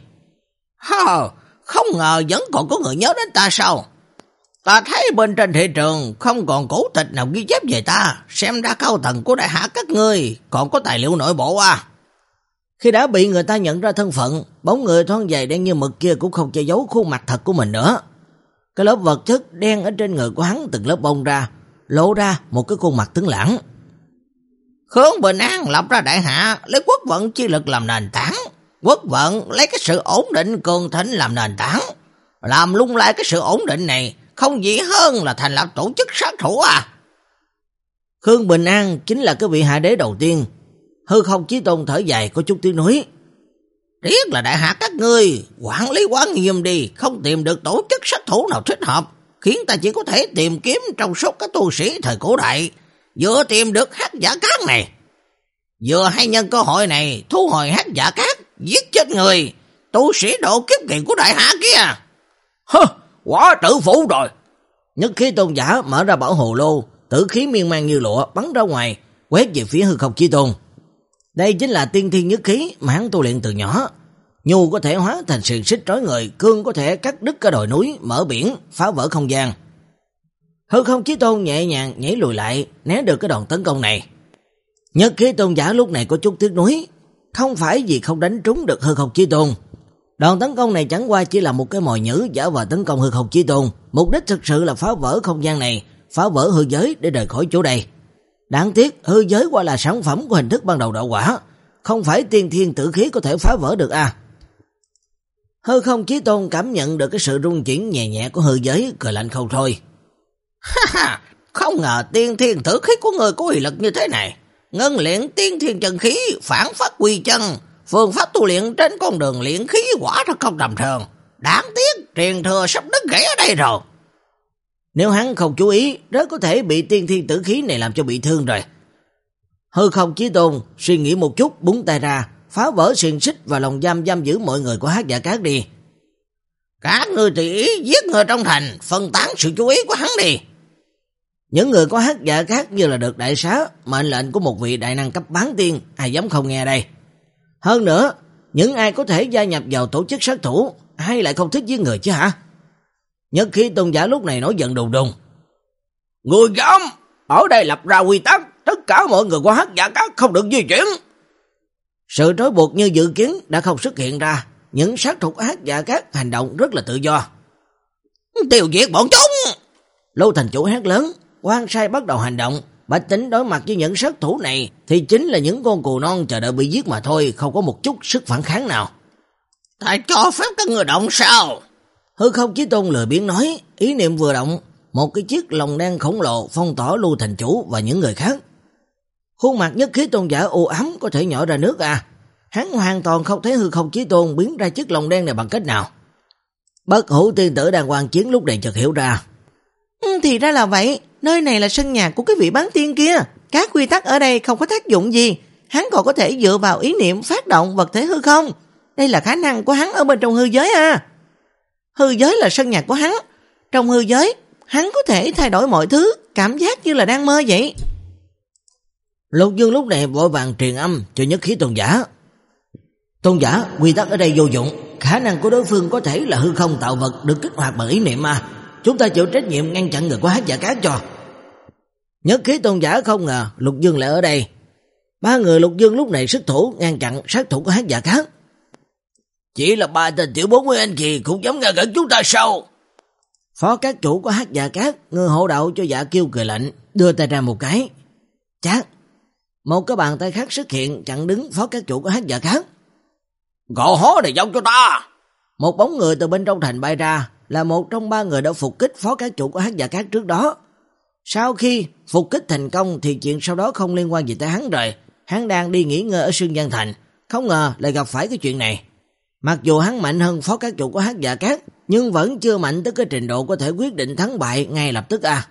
Speaker 2: Hờ, không ngờ vẫn còn có người nhớ đến ta sao? Ta thấy bên trên thị trường không còn cổ tịch nào ghi chép về ta, xem ra cao tầng của đại hạ các ngươi còn có tài liệu nội bộ à.
Speaker 1: Khi đã bị người ta nhận ra thân phận, bóng người thon dài đen như mực kia cũng không che giấu khuôn mặt thật của mình nữa. Cái lớp vật chất đen ở trên người của hắn từng lớp bông ra, lộ ra một cái khuôn mặt tướng lãng.
Speaker 2: Khương Bình An lập ra đại hạ, lấy quốc vận chi lực làm nền tảng. Quốc vận lấy cái sự ổn định cường thịnh làm nền tảng. Làm lung lay cái sự ổn định này không gì hơn là thành lập tổ chức sát thủ à.
Speaker 1: Khương Bình An chính là cái vị hạ đế đầu tiên. Hư Không Chí Tôn thở dài có chút tiếng nói.
Speaker 2: Riết là đại hạ các ngươi quản lý quá nghiêm đi, không tìm được tổ chức sát thủ nào thích hợp. khiến ta chỉ có thể tìm kiếm trong số các tu sĩ thời cổ đại, vừa tìm được hắc giả cát này, vừa hay nhân cơ hội này thu hồi hắc giả cát, giết chết người tu sĩ độ kiếp kỳ của đại hạ kia.
Speaker 1: Hơ, quả tự phụ rồi. Nhất khí tôn giả mở ra bảo hồ lô, tử khí miên man như lụa bắn ra ngoài, quét về phía hư không chí tôn. Đây chính là tiên thiên nhất khí mà hắn tu luyện từ nhỏ. Nhu có thể hóa thành xiềng xích trói người, cương có thể cắt đứt cả đồi núi, mở biển, phá vỡ không gian. Hư không chí tôn nhẹ nhàng nhảy lùi lại, né được cái đòn tấn công này. Nhất khí tôn giả lúc này có chút tiếc nuối, không phải vì không đánh trúng được hư không chí tôn. Đòn tấn công này chẳng qua chỉ là một cái mồi nhử giả vờ tấn công hư không chí tôn, mục đích thực sự là phá vỡ không gian này, phá vỡ hư giới để rời khỏi chỗ đây. Đáng tiếc hư giới qua là sản phẩm của hình thức ban đầu đạo quả, không phải tiên thiên tử khí có thể phá vỡ được à. Hư không chí tôn cảm nhận được cái sự rung chuyển nhẹ nhẹ của hư giới, cười lạnh không thôi.
Speaker 2: Ha ha, không ngờ tiên thiên tử khí của người có uy lực như thế này. Ngân luyện tiên thiên chân khí, phản phát quy chân, phương pháp tu luyện trên con đường luyện khí quả thật không tầm thường. Đáng tiếc truyền thừa sắp đứt gãy ở đây rồi.
Speaker 1: Nếu hắn không chú ý, rất có thể bị tiên thiên tử khí này làm cho bị thương rồi. Hư không chí tôn suy nghĩ một chút, búng tay ra, phá vỡ xiềng xích và lòng giam giam giữ mọi người của hắc giả cát đi.
Speaker 2: Các ngươi tùy ý giết người trong thành, phân tán sự chú ý của hắn đi.
Speaker 1: Những người có hắc giả cát như là được đại xá, mệnh lệnh của một vị đại năng cấp bán tiên, ai dám không nghe đây. Hơn nữa, những ai có thể gia nhập vào tổ chức sát thủ, ai lại không thích giết người chứ hả? Nhất khí tôn giả lúc này nổi giận đùng đùng.
Speaker 2: Người dám, ở đây lập ra quy tắc, tất cả mọi người qua hắc giả cát không được di chuyển.
Speaker 1: Sự trói buộc như dự kiến đã không xuất hiện ra, những sát thủ của hắc giả cát hành động rất là tự do.
Speaker 2: Tiêu diệt bọn chúng!
Speaker 1: Lô thành chủ hét lớn, quan sai bắt đầu hành động. Bạch Tính đối mặt với những sát thủ này thì chính là những con cừu non chờ đợi bị giết mà thôi, không có một chút sức phản kháng nào.
Speaker 2: Ta cho phép các người động sao?
Speaker 1: Hư không chí tôn lười biếng nói, ý niệm vừa động, một cái chiếc lồng đen khổng lồ phong tỏa Lưu thành chủ và những người khác. Khuôn mặt nhất khí tôn giả u ám có thể nhỏ ra nước à? Hắn hoàn toàn không thấy hư không chí tôn biến ra chiếc lồng đen này bằng cách nào. Bất hủ tiên tử đang quan chiến lúc này chợt hiểu ra.
Speaker 3: Ừ, thì ra là vậy, nơi này là sân nhà của cái vị bán tiên kia. Các quy tắc ở đây không có tác dụng gì, hắn còn có thể dựa vào ý niệm phát động vật thể hư không. Đây là khả năng của hắn ở bên trong hư giới à. Hư giới là sân nhà của hắn, trong hư giới hắn có thể thay đổi mọi thứ, cảm giác như là đang mơ vậy.
Speaker 1: Lục Dương lúc này vội vàng truyền âm cho nhất khí tôn giả. Tôn giả, quy tắc ở đây vô dụng, khả năng của đối phương có thể là hư không tạo vật được kích hoạt bằng ý niệm mà. Chúng ta chịu trách nhiệm ngăn chặn người của hắc giả cát cho. Nhất khí tôn giả không ngờ Lục Dương lại ở đây. Ba người Lục Dương lúc này xuất thủ ngăn chặn sát thủ của hắc giả cát.
Speaker 2: Chỉ là ba tên tiểu bốn mươi anh kỳ cũng dám ngăn cản chúng ta sao?
Speaker 1: Phó các chủ của hắc giả cát, người hộ đạo cho Dạ Kiêu cười lạnh, đưa tay ra một cái. Chát, một cái bàn tay khác xuất hiện chặn đứng phó các chủ của hắc giả cát.
Speaker 2: Gõ hó này giao cho ta.
Speaker 1: Một bóng người từ bên trong thành bay ra, là một trong ba người đã phục kích phó các chủ của hắc giả cát trước đó. Sau khi phục kích thành công thì chuyện sau đó không liên quan gì tới hắn rồi. Hắn đang đi nghỉ ngơi ở Sương Giang Thành, không ngờ lại gặp phải cái chuyện này. Mặc dù hắn mạnh hơn phó các chủ của hắc giả cát, nhưng vẫn chưa mạnh tới cái trình độ có thể quyết định thắng bại ngay lập tức à.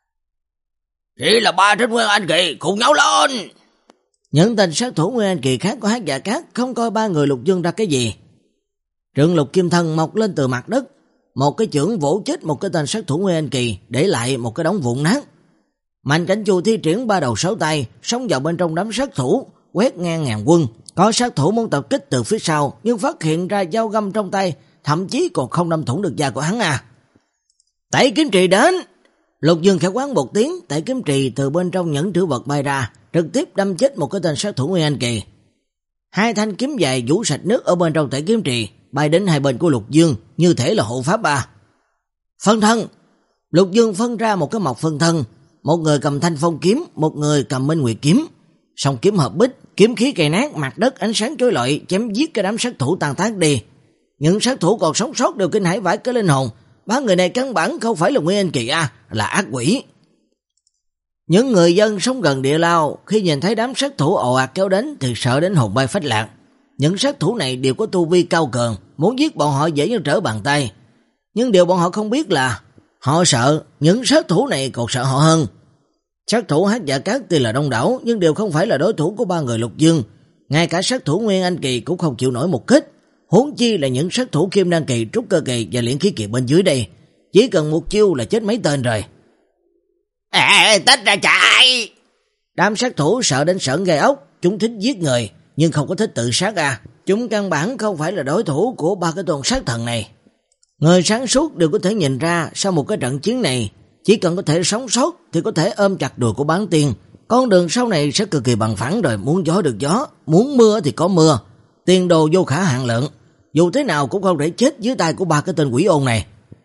Speaker 2: Chỉ là ba trên Nguyên Anh Kỳ, cùng nhau lên.
Speaker 1: Những tên sát thủ Nguyên Anh Kỳ khác của hắc giả cát không coi ba người Lục Dương ra cái gì. Trượng Lục Kim Thân mọc lên từ mặt đất, một cái chưởng vỗ chết một cái tên sát thủ Nguyên Anh Kỳ, để lại một cái đống vụn nát. Mạnh Cảnh Chu thi triển ba đầu sáu tay, xông vào bên trong đám sát thủ, quét ngang ngàn quân. Có sát thủ muốn tập kích từ phía sau, nhưng phát hiện ra dao găm trong tay, thậm chí còn không đâm thủng được da của hắn à. Tẩy kiếm trì đến. Lục Dương khẽ quát một tiếng, tẩy kiếm trì từ bên trong nhẫn trữ vật bay ra, trực tiếp đâm chết một cái tên sát thủ Nguyên Anh Kỳ. Hai thanh kiếm dài vũ sạch nước ở bên trong tẩy kiếm trì, bay đến hai bên của Lục Dương, như thể là hộ pháp à. Phân thân. Lục Dương phân ra một cái mộc phân thân, một người cầm thanh phong kiếm, một người cầm minh nguyệt kiếm. Song kiếm hợp bích, kiếm khí cày nát mặt đất, ánh sáng chói lọi, chém giết cái đám sát thủ tan tác đi. Những sát thủ còn sống sót đều kinh hãi vãi cái linh hồn. Ba người này căn bản không phải là Nguyên Anh Kỳ à, là ác quỷ. Những người dân sống gần địa lao khi nhìn thấy đám sát thủ ồ ạt kéo đến thì sợ đến hồn bay phách lạc. Những sát thủ này đều có tu vi cao cường, muốn giết bọn họ dễ như trở bàn tay. Nhưng điều bọn họ không biết là Họ sợ, những sát thủ này còn sợ họ hơn. Sát thủ Hắc Dạ Cát tuy là đông đảo nhưng đều không phải là đối thủ của ba người Lục Dương. Ngay cả sát thủ Nguyên Anh Kỳ cũng không chịu nổi một kích. Huống chi là những sát thủ Kim Đan Kỳ, Trúc Cơ Kỳ và Luyện Khí Kỳ bên dưới đây. Chỉ cần một chiêu là chết mấy tên rồi.
Speaker 2: À, tách ra chạy!
Speaker 1: Đám sát thủ sợ đến sởn gai ốc. Chúng thích giết người nhưng không có thích tự sát à. Chúng căn bản không phải là đối thủ của ba cái tôn sát thần này. Người sáng suốt đều có thể nhìn ra sau một cái trận chiến này, chỉ cần có thể sống sót thì có thể ôm chặt đùi của Bán Tiên. Con đường sau này sẽ cực kỳ bằng phẳng rồi, muốn gió được gió, muốn mưa thì có mưa. Tiền đồ vô khả hạn lượng, dù thế nào cũng không thể chết dưới tay của ba cái tên quỷ ôn này.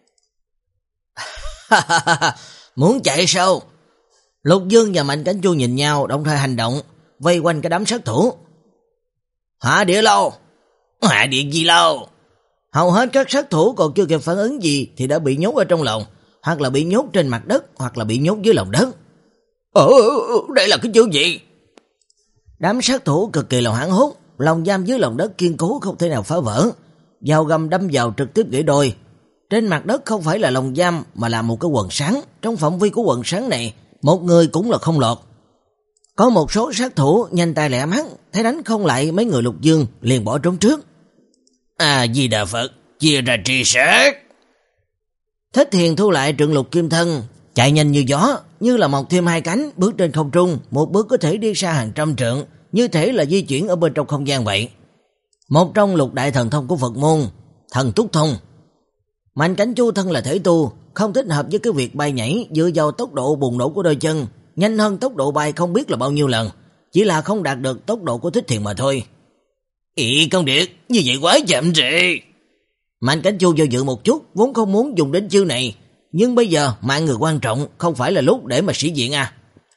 Speaker 2: Muốn chạy sao?
Speaker 1: Lục Dương và Mạnh Cảnh Chu nhìn nhau, đồng thời hành động, vây quanh cái đám sát thủ.
Speaker 2: Hạ địa lâu? Hạ địa gì lâu?
Speaker 1: Hầu hết các sát thủ còn chưa kịp phản ứng gì thì đã bị nhốt ở trong lồng, hoặc là bị nhốt trên mặt đất, hoặc là bị nhốt dưới lòng đất.
Speaker 2: Ờ, đây là cái chuyện gì?
Speaker 1: Đám sát thủ cực kỳ là hoảng hốt, lồng giam dưới lòng đất kiên cố không thể nào phá vỡ. Dao găm đâm vào trực tiếp gãy đôi. Trên mặt đất không phải là lồng giam mà là một cái quần sáng. Trong phạm vi của quần sáng này, một người cũng là không lọt. Có một số sát thủ nhanh tay lẹ mắt, thấy đánh không lại mấy người Lục Dương liền bỏ trốn trước.
Speaker 2: À Di Đà Phật, chia ra tri sát.
Speaker 1: Thích Hiền thu lại trượng lục kim thân, chạy nhanh như gió, như là mọc thêm hai cánh, bước trên không trung, một bước có thể đi xa hàng trăm trượng, như thể là di chuyển ở bên trong không gian vậy. Một trong lục đại thần thông của Phật môn, thần túc thông. Mạnh Cảnh Chu thân là thể tu, không thích hợp với cái việc bay nhảy dựa vào tốc độ bùng nổ của đôi chân, nhanh hơn tốc độ bay không biết là bao nhiêu lần, chỉ là không đạt được tốc độ của Thích Hiền mà thôi.
Speaker 2: Ý công điệt, như vậy quá chậm rồi.
Speaker 1: Mạnh Cảnh Chu do dự một chút, vốn không muốn dùng đến chiêu này, nhưng bây giờ mạng người quan trọng, không phải là lúc để mà sĩ diện à.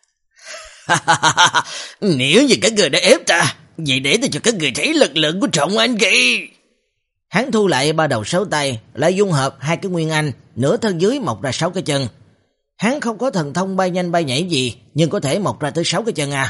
Speaker 2: Nếu như các người đã ép ta, vậy để tôi cho các người thấy lực lượng của Trọng Anh Kỳ.
Speaker 1: Hắn thu lại ba đầu sáu tay, lại dung hợp hai cái nguyên anh, nửa thân dưới mọc ra sáu cái chân. Hắn không có thần thông bay nhanh bay nhảy gì, nhưng có thể mọc ra tới sáu cái chân à.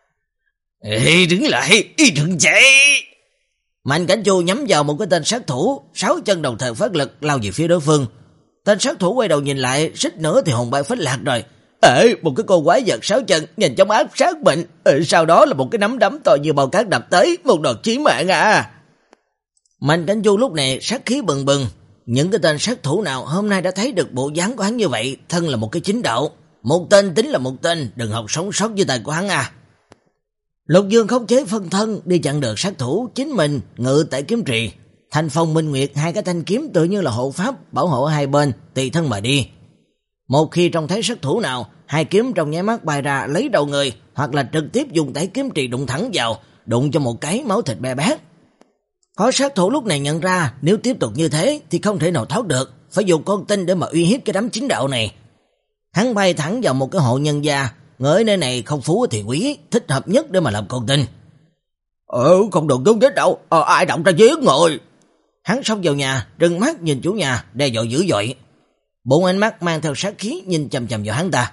Speaker 2: Ê, đứng lại, đừng chạy.
Speaker 1: Mạnh Cảnh Chu nhắm vào một cái tên sát thủ, sáu chân đồng thời phát lực lao về phía đối phương. Tên sát thủ quay đầu nhìn lại, xích nữa thì hồn bay phách lạc rồi.
Speaker 2: Ê, một cái con quái vật sáu chân nhanh chóng áp sát mình. Ê, sau đó là một cái nắm đấm to như bao cát đập tới, một đòn chí mạng à.
Speaker 1: Mạnh Cảnh Chu lúc này sát khí bừng bừng. Những cái tên sát thủ nào hôm nay đã thấy được bộ dáng của hắn như vậy, thân là một cái chính đạo. Một tên tính là một tên, đừng học sống sót dưới tay của hắn à. Lục Dương khống chế phân thân đi chặn được sát thủ, chính mình ngự tại kiếm trì. Thanh Phong Minh Nguyệt hai cái thanh kiếm tự như là hộ pháp bảo hộ hai bên, tùy thân mà đi. Một khi trông thấy sát thủ nào, hai kiếm trong nháy mắt bay ra lấy đầu người, hoặc là trực tiếp dùng tay kiếm trì đụng thẳng vào, đụng cho một cái máu thịt be bét. Có sát thủ lúc này nhận ra nếu tiếp tục như thế thì không thể nào thoát được, phải dùng con tin để mà uy hiếp cái đám chính đạo này. Hắn bay thẳng vào một cái hộ nhân gia, ngỡ nơi này không phú thì quý, thích hợp nhất để mà làm con tin.
Speaker 2: Ừ, không được đúng chết đâu, ờ, ai động ra giết người.
Speaker 1: Hắn xông vào nhà, trừng mắt nhìn chủ nhà, đe dọa dữ dội. Bốn ánh mắt mang theo sát khí nhìn chằm chằm vào hắn ta.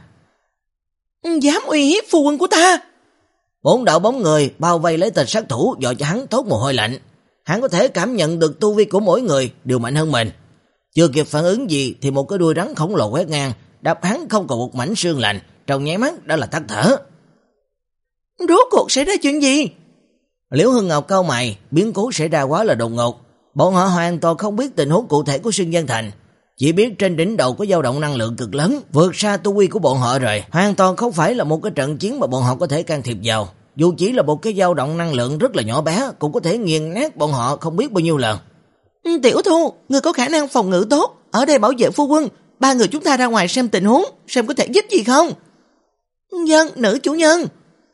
Speaker 3: Dám uy hiếp phu quân của ta?
Speaker 1: Bốn đạo bóng người bao vây lấy tên sát thủ, dọa cho hắn thốt mồ hôi lạnh. Hắn có thể cảm nhận được tu vi của mỗi người đều mạnh hơn mình. Chưa kịp phản ứng gì thì một cái đuôi rắn khổng lồ quét ngang, đập hắn không còn một mảnh xương lạnh, trong nháy mắt đã là tắt thở.
Speaker 3: Rốt cuộc xảy ra chuyện gì?
Speaker 1: Liễu Hưng Ngọc cau mày, biến cố xảy ra quá là đột ngột. Bọn họ hoàn toàn không biết tình huống cụ thể của Xuyên Giang Thành, chỉ biết trên đỉnh đầu có dao động năng lượng cực lớn, vượt xa tu vi của bọn họ rồi. Hoàn toàn không phải là một cái trận chiến mà bọn họ có thể can thiệp vào. Dù chỉ là một cái dao động năng lượng rất là nhỏ bé, cũng có thể nghiền nát bọn họ không biết bao nhiêu lần.
Speaker 3: Tiểu Thu, người có khả năng phòng ngự tốt, ở đây bảo vệ phu quân. Ba người chúng ta ra ngoài xem tình huống, xem có thể giúp gì không. Dân, nữ chủ nhân.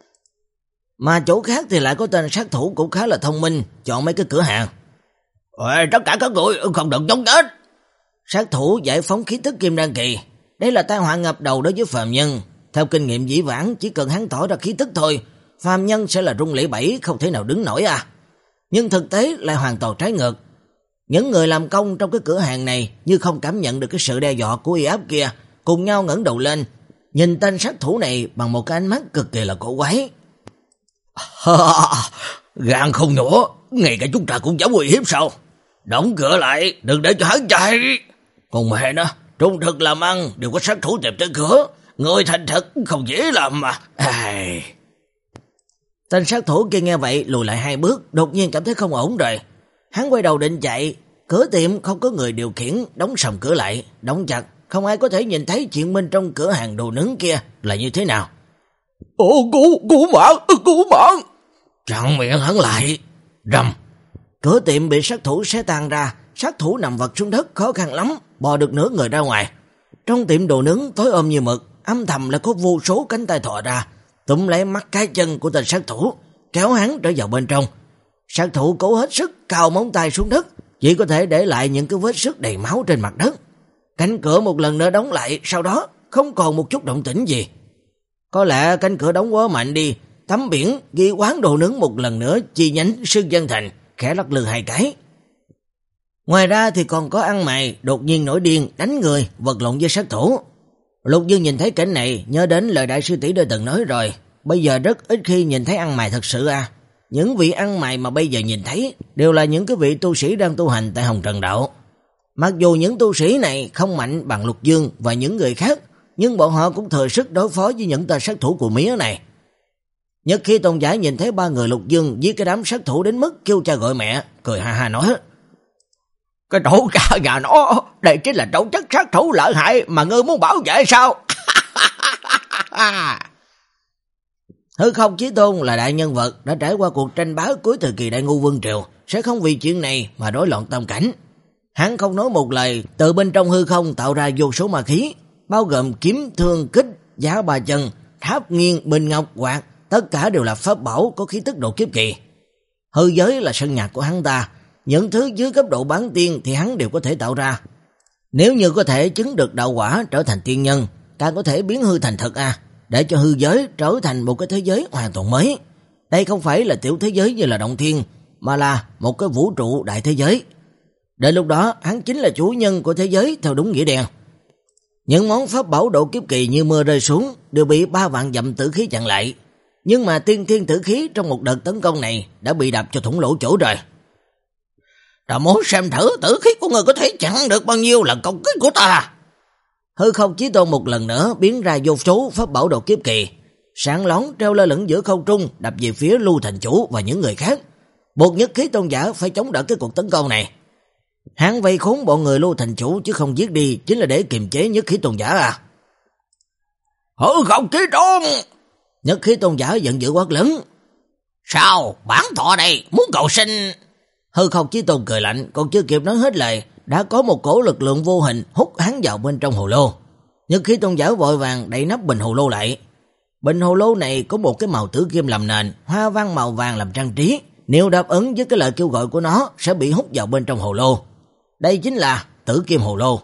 Speaker 1: Mà chỗ khác thì lại có tên sát thủ cũng khá là thông minh, chọn mấy cái cửa hàng.
Speaker 2: Ê, tất cả các người không được chống chết.
Speaker 1: Sát thủ giải phóng khí tức Kim Đan Kỳ. Đây là tai họa ngập đầu đối với phàm nhân. Theo kinh nghiệm dĩ vãng, chỉ cần hắn tỏ ra khí tức thôi, phàm nhân sẽ là rung lẩy bẩy, không thể nào đứng nổi à. Nhưng thực tế lại hoàn toàn trái ngược. Những người làm công trong cái cửa hàng này như không cảm nhận được cái sự đe dọa của uy áp kia, cùng nhau ngẩng đầu lên, nhìn tên sát thủ này bằng một cái ánh mắt cực kỳ là cổ quái.
Speaker 2: Gan không nữa, ngay cả chúng ta cũng dám uy hiếp sao? Đóng cửa lại, đừng để cho hắn chạy.
Speaker 1: Còn mẹ nó,
Speaker 2: trung thực làm ăn, đều có sát thủ tìm tới cửa. Người thành thật không dễ làm mà. Ai...
Speaker 1: Tên sát thủ kia nghe vậy lùi lại hai bước, đột nhiên cảm thấy không ổn rồi. Hắn quay đầu định chạy, cửa tiệm không có người điều khiển, đóng sầm cửa lại, đóng chặt, không ai có thể nhìn thấy chuyện bên trong cửa hàng đồ nướng kia là như thế nào.
Speaker 2: Ồ, cứu, cứu mạng, cứu mạng. Chặn miệng hắn lại. Rầm.
Speaker 1: Cửa tiệm bị sát thủ xé tan ra, sát thủ nằm vật xuống đất khó khăn lắm, bò được nửa người ra ngoài. Trong tiệm đồ nướng tối ôm như mực, âm thầm là có vô số cánh tay thò ra, túm lấy mắt cái chân của tên sát thủ, kéo hắn trở vào bên trong. Sát thủ cố hết sức cào móng tay xuống đất, chỉ có thể để lại những cái vết xước đầy máu trên mặt đất. Cánh cửa một lần nữa đóng lại, sau đó không còn một chút động tĩnh gì. Có lẽ cánh cửa đóng quá mạnh đi, tấm biển ghi quán đồ nướng một lần nữa chi nhánh Sương Dân Thành khẽ lắc lư hai cái. Ngoài ra thì còn có ăn mày đột nhiên nổi điên đánh người, vật lộn với sát thủ. Lục Dương nhìn thấy cảnh này nhớ đến lời đại sư tỷ đã từng nói rồi, bây giờ rất ít khi nhìn thấy ăn mày thật sự à. Những vị ăn mày mà bây giờ nhìn thấy đều là những cái vị tu sĩ đang tu hành tại Hồng Trần Đạo. Mặc dù những tu sĩ này không mạnh bằng Lục Dương và những người khác, nhưng bọn họ cũng thừa sức đối phó với những tên sát thủ của mía này. Nhất khi tôn giả nhìn thấy ba người Lục Dương với cái đám sát thủ đến mức kêu cha gọi mẹ, cười ha ha nói:
Speaker 2: Cái tổ cha nhà nó, đây chính là tổ chất sát thủ lợi hại mà ngươi muốn bảo vệ sao?
Speaker 1: Hư Không Chí Tôn là đại nhân vật đã trải qua cuộc tranh bá cuối thời kỳ Đại Ngu Vương Triều, sẽ không vì chuyện này mà rối loạn tâm cảnh. Hắn không nói một lời, từ bên trong hư không tạo ra vô số ma khí, bao gồm kiếm, thương, kích, giá ba chân, tháp nghiêng, bình ngọc, quạt, tất cả đều là pháp bảo có khí tức độ kiếp kỳ. Hư giới là sân nhạc của hắn ta, những thứ dưới cấp độ bán tiên thì hắn đều có thể tạo ra. Nếu như có thể chứng được đạo quả trở thành tiên nhân, càng có thể biến hư thành thật à, để cho hư giới trở thành một cái thế giới hoàn toàn mới. Đây không phải là tiểu thế giới như là Động Thiên, mà là một cái vũ trụ đại thế giới. Đến lúc đó, hắn chính là chủ nhân của thế giới theo đúng nghĩa đen. Những món pháp bảo độ kiếp kỳ như mưa rơi xuống đều bị ba vạn dặm tử khí chặn lại. Nhưng mà tiên thiên tử khí trong một đợt tấn công này đã bị đập cho thủng lỗ chỗ rồi.
Speaker 2: Ta muốn xem thử tử khí của người có thể chặn được bao nhiêu lần công kích của ta.
Speaker 1: Hư Không Chí Tôn một lần nữa biến ra vô số pháp bảo độ kiếp kỳ, sáng lón treo lơ lửng giữa không trung, đập về phía Lưu Thành Chủ và những người khác, buộc Nhất Khí Tôn giả phải chống đỡ cái cuộc tấn công này. Hắn vây khốn bọn người Lưu Thành Chủ chứ không giết đi chính là để kiềm chế Nhất Khí Tôn giả à.
Speaker 2: Hư Không Chí Tôn!
Speaker 1: Nhất Khí Tôn giả giận dữ quát lớn:
Speaker 2: Sao? Bản thọ đây muốn cầu sinh?
Speaker 1: Hư Không Chí Tôn cười lạnh, còn chưa kịp nói hết lời, đã có một cổ lực lượng vô hình hút hắn vào bên trong hồ lô. Nhất Khí Tôn giả vội vàng đậy nắp bình hồ lô lại. Bình hồ lô này có một cái màu tử kim làm nền, hoa văn màu vàng làm trang trí, nếu đáp ứng với cái lời kêu gọi của nó sẽ bị hút vào bên trong hồ lô. Đây chính là Tử Kim Hồ Lô.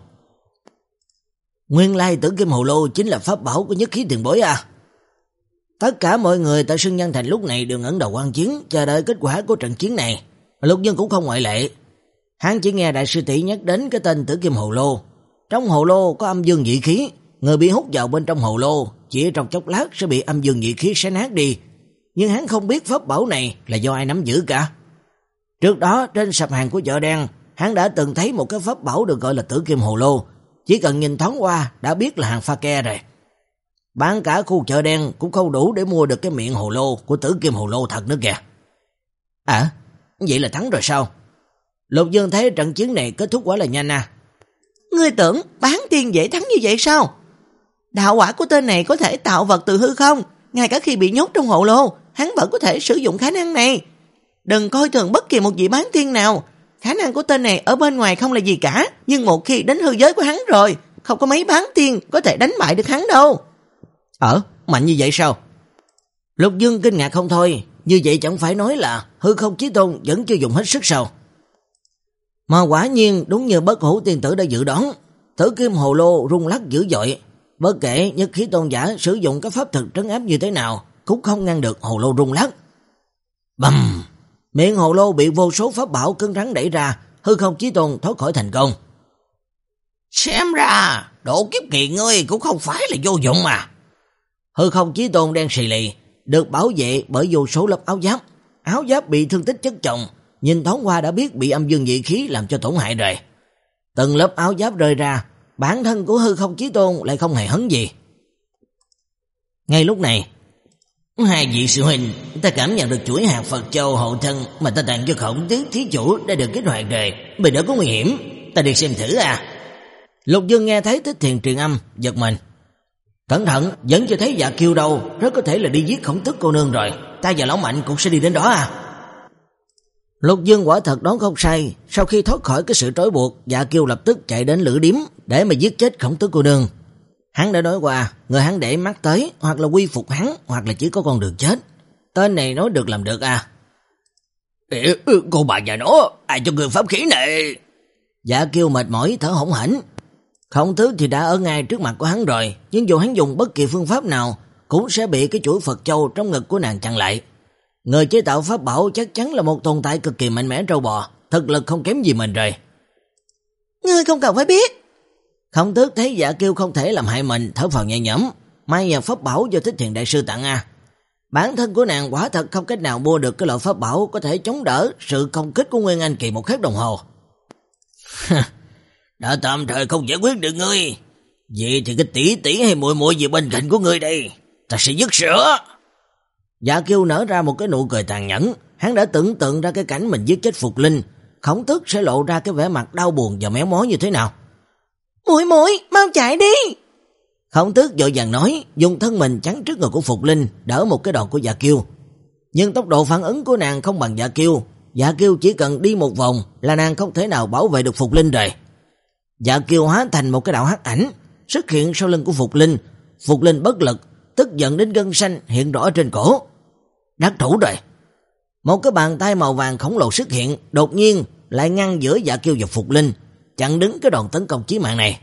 Speaker 1: Nguyên lai Tử Kim Hồ Lô chính là pháp bảo của Nhất Khí tiền bối à. Tất cả mọi người tại Sương Nhân Thành lúc này đều ngẩng đầu quan chiến, chờ đợi kết quả của trận chiến này. Lục Dương cũng không ngoại lệ. Hắn chỉ nghe đại sư tỷ nhắc đến cái tên Tử Kim Hồ Lô. Trong hồ lô có âm dương dị khí, người bị hút vào bên trong hồ lô chỉ trong chốc lát sẽ bị âm dương dị khí xé nát đi. Nhưng hắn không biết pháp bảo này là do ai nắm giữ cả. Trước đó trên sạp hàng của chợ đen, hắn đã từng thấy một cái pháp bảo được gọi là Tử Kim Hồ Lô, chỉ cần nhìn thoáng qua đã biết là hàng pha ke rồi. Bán cả khu chợ đen cũng không đủ để mua được cái miệng hồ lô của Tử Kim Hồ Lô thật nữa kìa. À, vậy là thắng rồi sao? Lục Dương thấy trận chiến này kết thúc quá là nhanh à.
Speaker 3: Ngươi tưởng bán tiên dễ thắng như vậy sao? Đạo quả của tên này có thể tạo vật từ hư không, ngay cả khi bị nhốt trong hồ lô, hắn vẫn có thể sử dụng khả năng này. Đừng coi thường bất kỳ một vị bán tiên nào. Khả năng của tên này ở bên ngoài không là gì cả, nhưng một khi đến hư giới của hắn rồi, không có mấy bán tiên có thể đánh bại được hắn đâu.
Speaker 1: Ờ, mạnh như vậy sao? Lục Dương kinh ngạc không thôi, như vậy chẳng phải nói là Hư Không Chí Tôn vẫn chưa dùng hết sức sao? Mà quả nhiên đúng như Bất Hủ tiên tử đã dự đoán, Tử Kim Hồ Lô rung lắc dữ dội, bất kể Nhất Khí Tôn giả sử dụng các pháp thực trấn áp như thế nào, cũng không ngăn được hồ lô rung lắc. Bầm! Miệng hồ lô bị vô số pháp bảo cứng rắn đẩy ra, Hư Không Chí Tôn thoát khỏi thành công.
Speaker 2: Xem ra, độ kiếp kỳ ngươi cũng không phải là vô dụng mà.
Speaker 1: Hư Không Chí Tôn đen xì lì, được bảo vệ bởi vô số lớp áo giáp. Áo giáp bị thương tích chất chồng, nhìn thoáng qua đã biết bị âm dương dị khí làm cho tổn hại rồi. Từng lớp áo giáp rơi ra, bản thân của hư không chí tôn lại không hề hấn gì. Ngay lúc này, hai vị sư huynh, ta cảm nhận được chuỗi hạt Phật Châu hộ thân mà ta tặng cho Khổng Tước thí chủ đã được kích hoạt rồi. Bên đó có nguy hiểm, ta đi xem thử à. Lục Dương nghe thấy Thích Thiền truyền âm, giật mình. Cẩn thận, vẫn chưa thấy Dạ Kiêu đâu, rất có thể là đi giết Khổng Tước cô nương rồi. Ta và Lão Mạnh cũng sẽ đi đến đó à. Lục Dương quả thật đoán không sai, sau khi thoát khỏi cái sự trói buộc, Dạ Kiêu lập tức chạy đến Lữ Điếm để mà giết chết Khổng Tước cô nương. Hắn đã nói qua, người hắn để mắt tới hoặc là quy phục hắn, hoặc là chỉ có con đường chết. Tên này nói được làm được à.
Speaker 2: Ê, cô bà già nó, ai cho người pháp khí này?
Speaker 1: Dạ Kiêu mệt mỏi thở hổn hển. Khổng Tước thì đã ở ngay trước mặt của hắn rồi, nhưng dù hắn dùng bất kỳ phương pháp nào cũng sẽ bị cái chuỗi Phật Châu trong ngực của nàng chặn lại. Người chế tạo pháp bảo chắc chắn là một tồn tại cực kỳ mạnh mẽ trâu bò, thực lực không kém gì mình rồi.
Speaker 3: Ngươi không cần phải biết.
Speaker 1: Khổng Tước thấy Dạ Kiêu không thể làm hại mình, thở phào nhẹ nhõm. May nhờ pháp bảo do Thích Thiền đại sư tặng à. Bản thân của nàng quả thật không cách nào mua được cái loại pháp bảo có thể chống đỡ sự công kích của Nguyên Anh kỳ một khắc đồng hồ.
Speaker 2: Đã tạm thời không giải quyết được ngươi, vậy thì cái tỷ tỷ hay muội muội gì bên cạnh của ngươi đây, ta sẽ dứt sữa.
Speaker 1: Dạ Kiêu nở ra một cái nụ cười tàn nhẫn. Hắn đã tưởng tượng ra cái cảnh mình giết chết Phục Linh, Khổng Tước sẽ lộ ra cái vẻ mặt đau buồn và méo mó như thế nào.
Speaker 3: Muội muội, mau chạy đi.
Speaker 1: Khổng Tước vội vàng nói, dùng thân mình chắn trước người của Phục Linh, đỡ một cái đòn của Dạ Kiêu. Nhưng tốc độ phản ứng của nàng không bằng Dạ Kiêu. Dạ Kiêu chỉ cần đi một vòng là nàng không thể nào bảo vệ được Phục Linh rồi. Dạ Kiêu hóa thành một cái đạo hắc ảnh xuất hiện sau lưng của Phục Linh. Phục Linh bất lực, tức giận đến gân xanh hiện rõ trên cổ. Đắc thủ rồi. Một cái bàn tay màu vàng khổng lồ xuất hiện, đột nhiên lại ngăn giữa Dạ Kiêu và Phục Linh, chặn đứng cái đòn tấn công chí mạng này.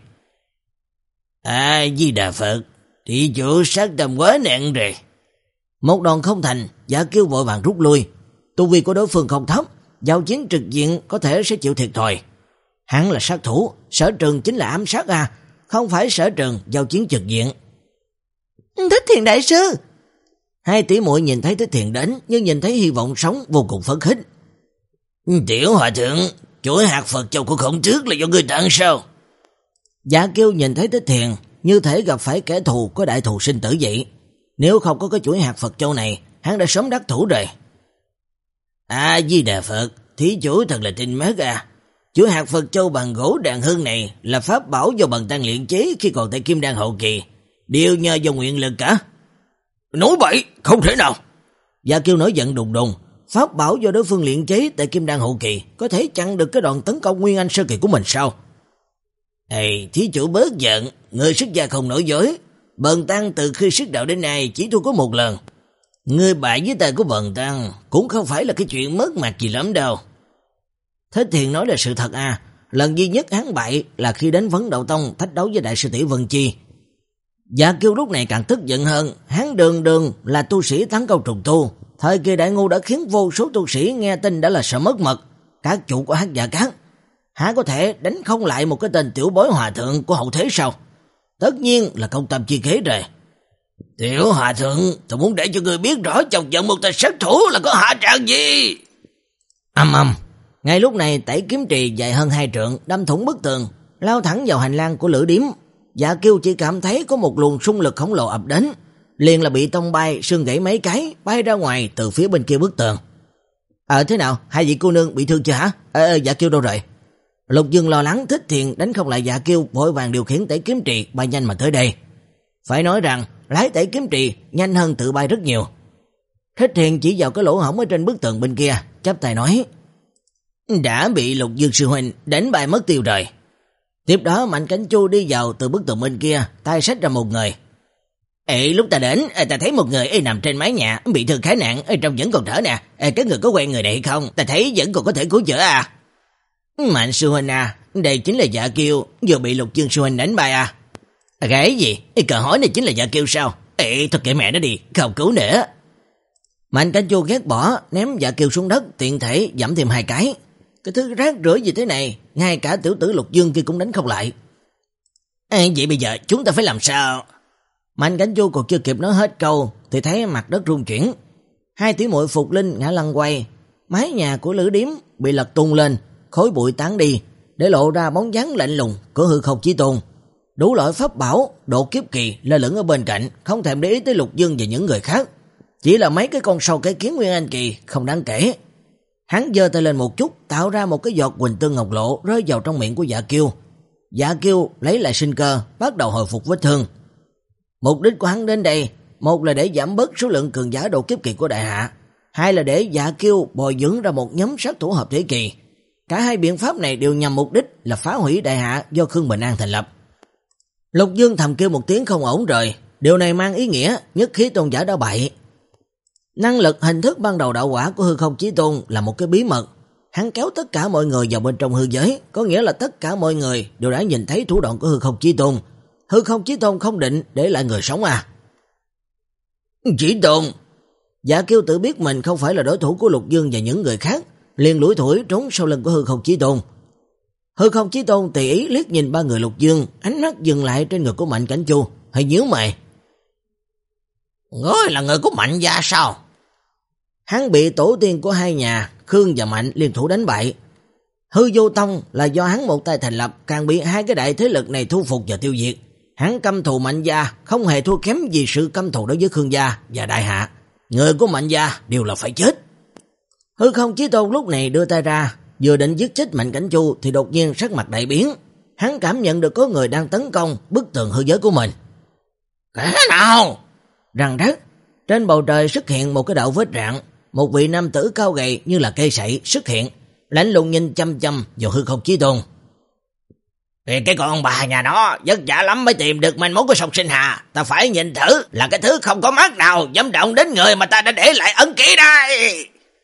Speaker 2: A Di Đà Phật, thị chủ sát tâm quá nặng rồi.
Speaker 1: Một đòn không thành, Dạ Kiêu vội vàng rút lui. Tu vi của đối phương không thấp, giao chiến trực diện có thể sẽ chịu thiệt thòi. Hắn là sát thủ, sở trường chính là ám sát à, không phải sở trường giao chiến trực diện.
Speaker 3: Thích Thiền đại sư.
Speaker 1: Hai tỷ muội nhìn thấy Thích Thiền đến, nhưng nhìn thấy hy vọng sống vô cùng phấn khích.
Speaker 2: Tiểu hòa thượng, chuỗi hạt Phật Châu của Khổng Tước là do người tặng sao?
Speaker 1: Dạ Kiêu nhìn thấy Thích Thiền như thể gặp phải kẻ thù có đại thù sinh tử vậy. Nếu không có cái chuỗi hạt Phật Châu này, hắn đã sớm đắc thủ rồi.
Speaker 2: A Di Đà Phật, thí chủ thật là tinh mắt à. Chuỗi hạt Phật Châu bằng gỗ đàn hương này là pháp bảo do Bần Tăng luyện chế khi còn tại Kim Đan hậu kỳ, đều nhờ vào nguyện lực cả.
Speaker 3: Nói bậy, không thể nào.
Speaker 1: Dạ Kiêu nổi giận đùng đùng. Pháp bảo do đối phương luyện chế tại Kim Đan hậu kỳ có thể chặn được cái đòn tấn công Nguyên Anh sơ kỳ của mình sao?
Speaker 2: Ê, thí chủ bớt giận, người xuất gia không nói dối. Bần Tăng từ khi xuất đạo đến nay chỉ thua có một lần. Người bại với tay của Bần Tăng cũng không phải là cái chuyện mất mặt gì lắm đâu.
Speaker 1: Thích Thiền nói là sự thật à. Lần duy nhất hắn bại là khi đến Vấn Đạo Tông thách đấu với đại sư tỷ Vân Chi. Dạ Kiêu lúc này càng tức giận hơn. Hắn đường đường là tu sĩ tán câu trùng tu, thời kỳ đại ngu đã khiến vô số tu sĩ nghe tin đã là sợ mất mật. Các chủ của Hắc Dạ Cát há có thể đánh không lại một cái tên tiểu bối hòa thượng của hậu thế sao? Tất nhiên là công tâm chi kế rồi.
Speaker 2: Tiểu hòa thượng, tôi muốn để cho người biết rõ chọc giận một tên sát thủ là có hạ trạng gì.
Speaker 1: Âm âm. Ngay lúc này tẩy kiếm trì dài hơn hai trượng đâm thủng bức tường, lao thẳng vào hành lang của Lữ Điếm. Dạ Kiêu chỉ cảm thấy có một luồng xung lực khổng lồ ập đến, liền là bị tông bay, xương gãy mấy cái, bay ra ngoài từ phía bên kia bức tường. Ờ thế nào, hai vị cô nương bị thương chưa hả? Ờ, ờ Dạ Kiêu đâu rồi? Lục Dương lo lắng Thích Thiền đánh không lại Dạ Kiêu, vội vàng điều khiển tẩy kiếm trì bay nhanh mà tới đây. Phải nói rằng lái tẩy kiếm trì nhanh hơn tự bay rất nhiều. Thích Thiền chỉ vào cái lỗ hổng ở trên bức tường bên kia, chắp tay nói:
Speaker 2: đã bị Lục Dương sư huynh đánh bay mất tiêu rồi.
Speaker 1: Tiếp đó Mạnh Cảnh Chu đi vào từ bức tường bên kia, tay xách ra một người.
Speaker 2: Ê, lúc ta đến, ta thấy một người ê, nằm trên mái nhà, bị thương khá nặng, trông vẫn còn thở nè. Ê, các người có quen người này hay không? Ta thấy vẫn còn có thể cứu chữa à.
Speaker 1: Mạnh sư huynh à, đây chính là Dạ Kiêu, vừa bị Lục Dương sư huynh đánh bay à.
Speaker 2: À, cái gì? Ê, cờ hỏi này chính là Dạ Kiêu sao? Ê, thật kệ mẹ nó đi, không cứu nữa.
Speaker 1: Mạnh Cảnh Chu ghét bỏ, ném Dạ Kiêu xuống đất, tiện thể dẫm thêm hai cái. Cái thứ rác rưởi gì thế này, ngay cả tiểu tử Lục Dương kia cũng đánh không lại.
Speaker 2: Ê, vậy bây giờ chúng ta phải làm sao?
Speaker 1: Mạnh Cảnh Chu còn chưa kịp nói hết câu thì thấy mặt đất rung chuyển. Hai tỷ muội Phục Linh ngã lăn quay, mái nhà của Lữ Điếm bị lật tung lên, khói bụi tán đi, để lộ ra bóng dáng lạnh lùng của Hư Không Chí Tôn. Đủ loại pháp bảo, độ kiếp kỳ lơ lửng ở bên cạnh, không thèm để ý tới Lục Dương và những người khác. Chỉ là mấy cái con sâu cái kiến nguyên anh kỳ không đáng kể. Hắn giơ tay lên một chút, tạo ra một cái giọt huỳnh tương ngọc lộ rơi vào trong miệng của Dạ Kiêu. Dạ Kiêu lấy lại sinh cơ, bắt đầu hồi phục vết thương. Mục đích của hắn đến đây, một là để giảm bớt số lượng cường giả độ kiếp kỳ của đại hạ, hai là để Dạ Kiêu bồi dưỡng ra một nhóm sát thủ hợp thể kỳ. Cả hai biện pháp này đều nhằm mục đích là phá hủy đại hạ do Khương Bình An thành lập. Lục Dương thầm kêu một tiếng không ổn rồi, điều này mang ý nghĩa nhất khí tôn giả đã bại. Năng lực hình thức ban đầu đạo quả của Hư Không Chí Tôn là một cái bí mật. Hắn kéo tất cả mọi người vào bên trong hư giới, có nghĩa là tất cả mọi người đều đã nhìn thấy thủ đoạn của Hư Không Chí Tôn. Hư Không Chí Tôn không định để lại người sống à? Chí Tôn! Dạ Kiêu tự biết mình không phải là đối thủ của Lục Dương và những người khác, liền lủi thủi trốn sau lưng của Hư Không Chí Tôn. Hư Không Chí Tôn tùy ý liếc nhìn ba người Lục Dương, ánh mắt dừng lại trên người của Mạnh Cảnh Chu, hay nhíu mày.
Speaker 2: Ngươi là người của Mạnh gia sao?
Speaker 1: Hắn bị tổ tiên của hai nhà, Khương và Mạnh liên thủ đánh bại. Hư Vô Tông là do hắn một tay thành lập, càng bị hai cái đại thế lực này thu phục và tiêu diệt. Hắn căm thù Mạnh gia, không hề thua kém gì sự căm thù đối với Khương gia và đại hạ. Người của Mạnh gia đều là phải chết. Hư Không Chí Tôn lúc này đưa tay ra, vừa định giết chết Mạnh Cảnh Chu thì đột nhiên sắc mặt đại biến. Hắn cảm nhận được có người đang tấn công bức tường hư giới của mình.
Speaker 2: Kẻ nào?
Speaker 1: Răng rắc, trên bầu trời xuất hiện một cái đạo vết rạn. Một vị nam tử cao gầy như là cây sậy xuất hiện, lạnh lùng nhìn chăm chăm vào Hư Không Chí Tôn.
Speaker 2: Thì cái con bà nhà nó vất vả lắm mới tìm được manh mối của Song Sinh Hà. Ta phải nhìn thử là cái thứ không có mắt nào dám động đến người mà ta đã để lại ấn ký đây.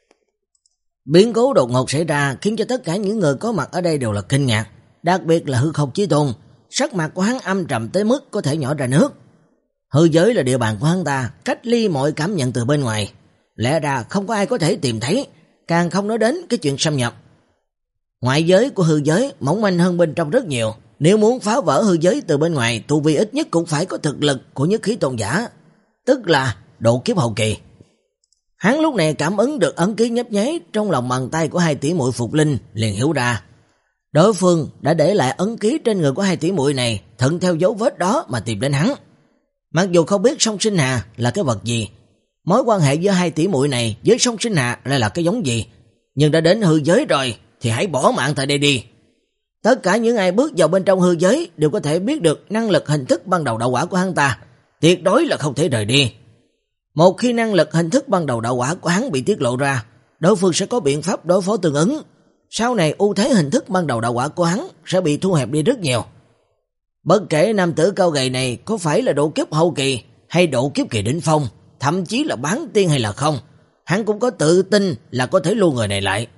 Speaker 1: Biến cố đột ngột xảy ra khiến cho tất cả những người có mặt ở đây đều là kinh ngạc. Đặc biệt là Hư Không Chí Tôn, sắc mặt của hắn âm trầm tới mức có thể nhỏ ra nước. Hư giới là địa bàn của hắn ta, cách ly mọi cảm nhận từ bên ngoài. Lẽ ra không có ai có thể tìm thấy, càng không nói đến cái chuyện xâm nhập. Ngoại giới của hư giới mỏng manh hơn bên trong rất nhiều. Nếu muốn phá vỡ hư giới từ bên ngoài, tu vi ít nhất cũng phải có thực lực của nhất khí tôn giả, tức là độ kiếp hậu kỳ. Hắn lúc này cảm ứng được ấn ký nhấp nháy trong lòng bàn tay của hai tỷ muội Phục Linh, liền hiểu ra đối phương đã để lại ấn ký trên người của hai tỷ muội này, thuận theo dấu vết đó mà tìm đến hắn. Mặc dù không biết Song Sinh Hà là cái vật gì, mối quan hệ giữa hai tỷ muội này với Song Sinh Hà lại là cái giống gì, nhưng đã đến hư giới rồi thì hãy bỏ mạng tại đây đi. Tất cả những ai bước vào bên trong hư giới đều có thể biết được năng lực hình thức ban đầu đạo quả của hắn ta, tuyệt đối là không thể rời đi. Một khi năng lực hình thức ban đầu đạo quả của hắn bị tiết lộ ra, đối phương sẽ có biện pháp đối phó tương ứng. Sau này ưu thế hình thức ban đầu đạo quả của hắn sẽ bị thu hẹp đi rất nhiều. Bất kể nam tử cao gầy này có phải là độ kiếp hậu kỳ hay độ kiếp kỳ đỉnh phong, thậm chí là bán tiên hay là không, hắn cũng có tự tin là có thể lưu người này lại.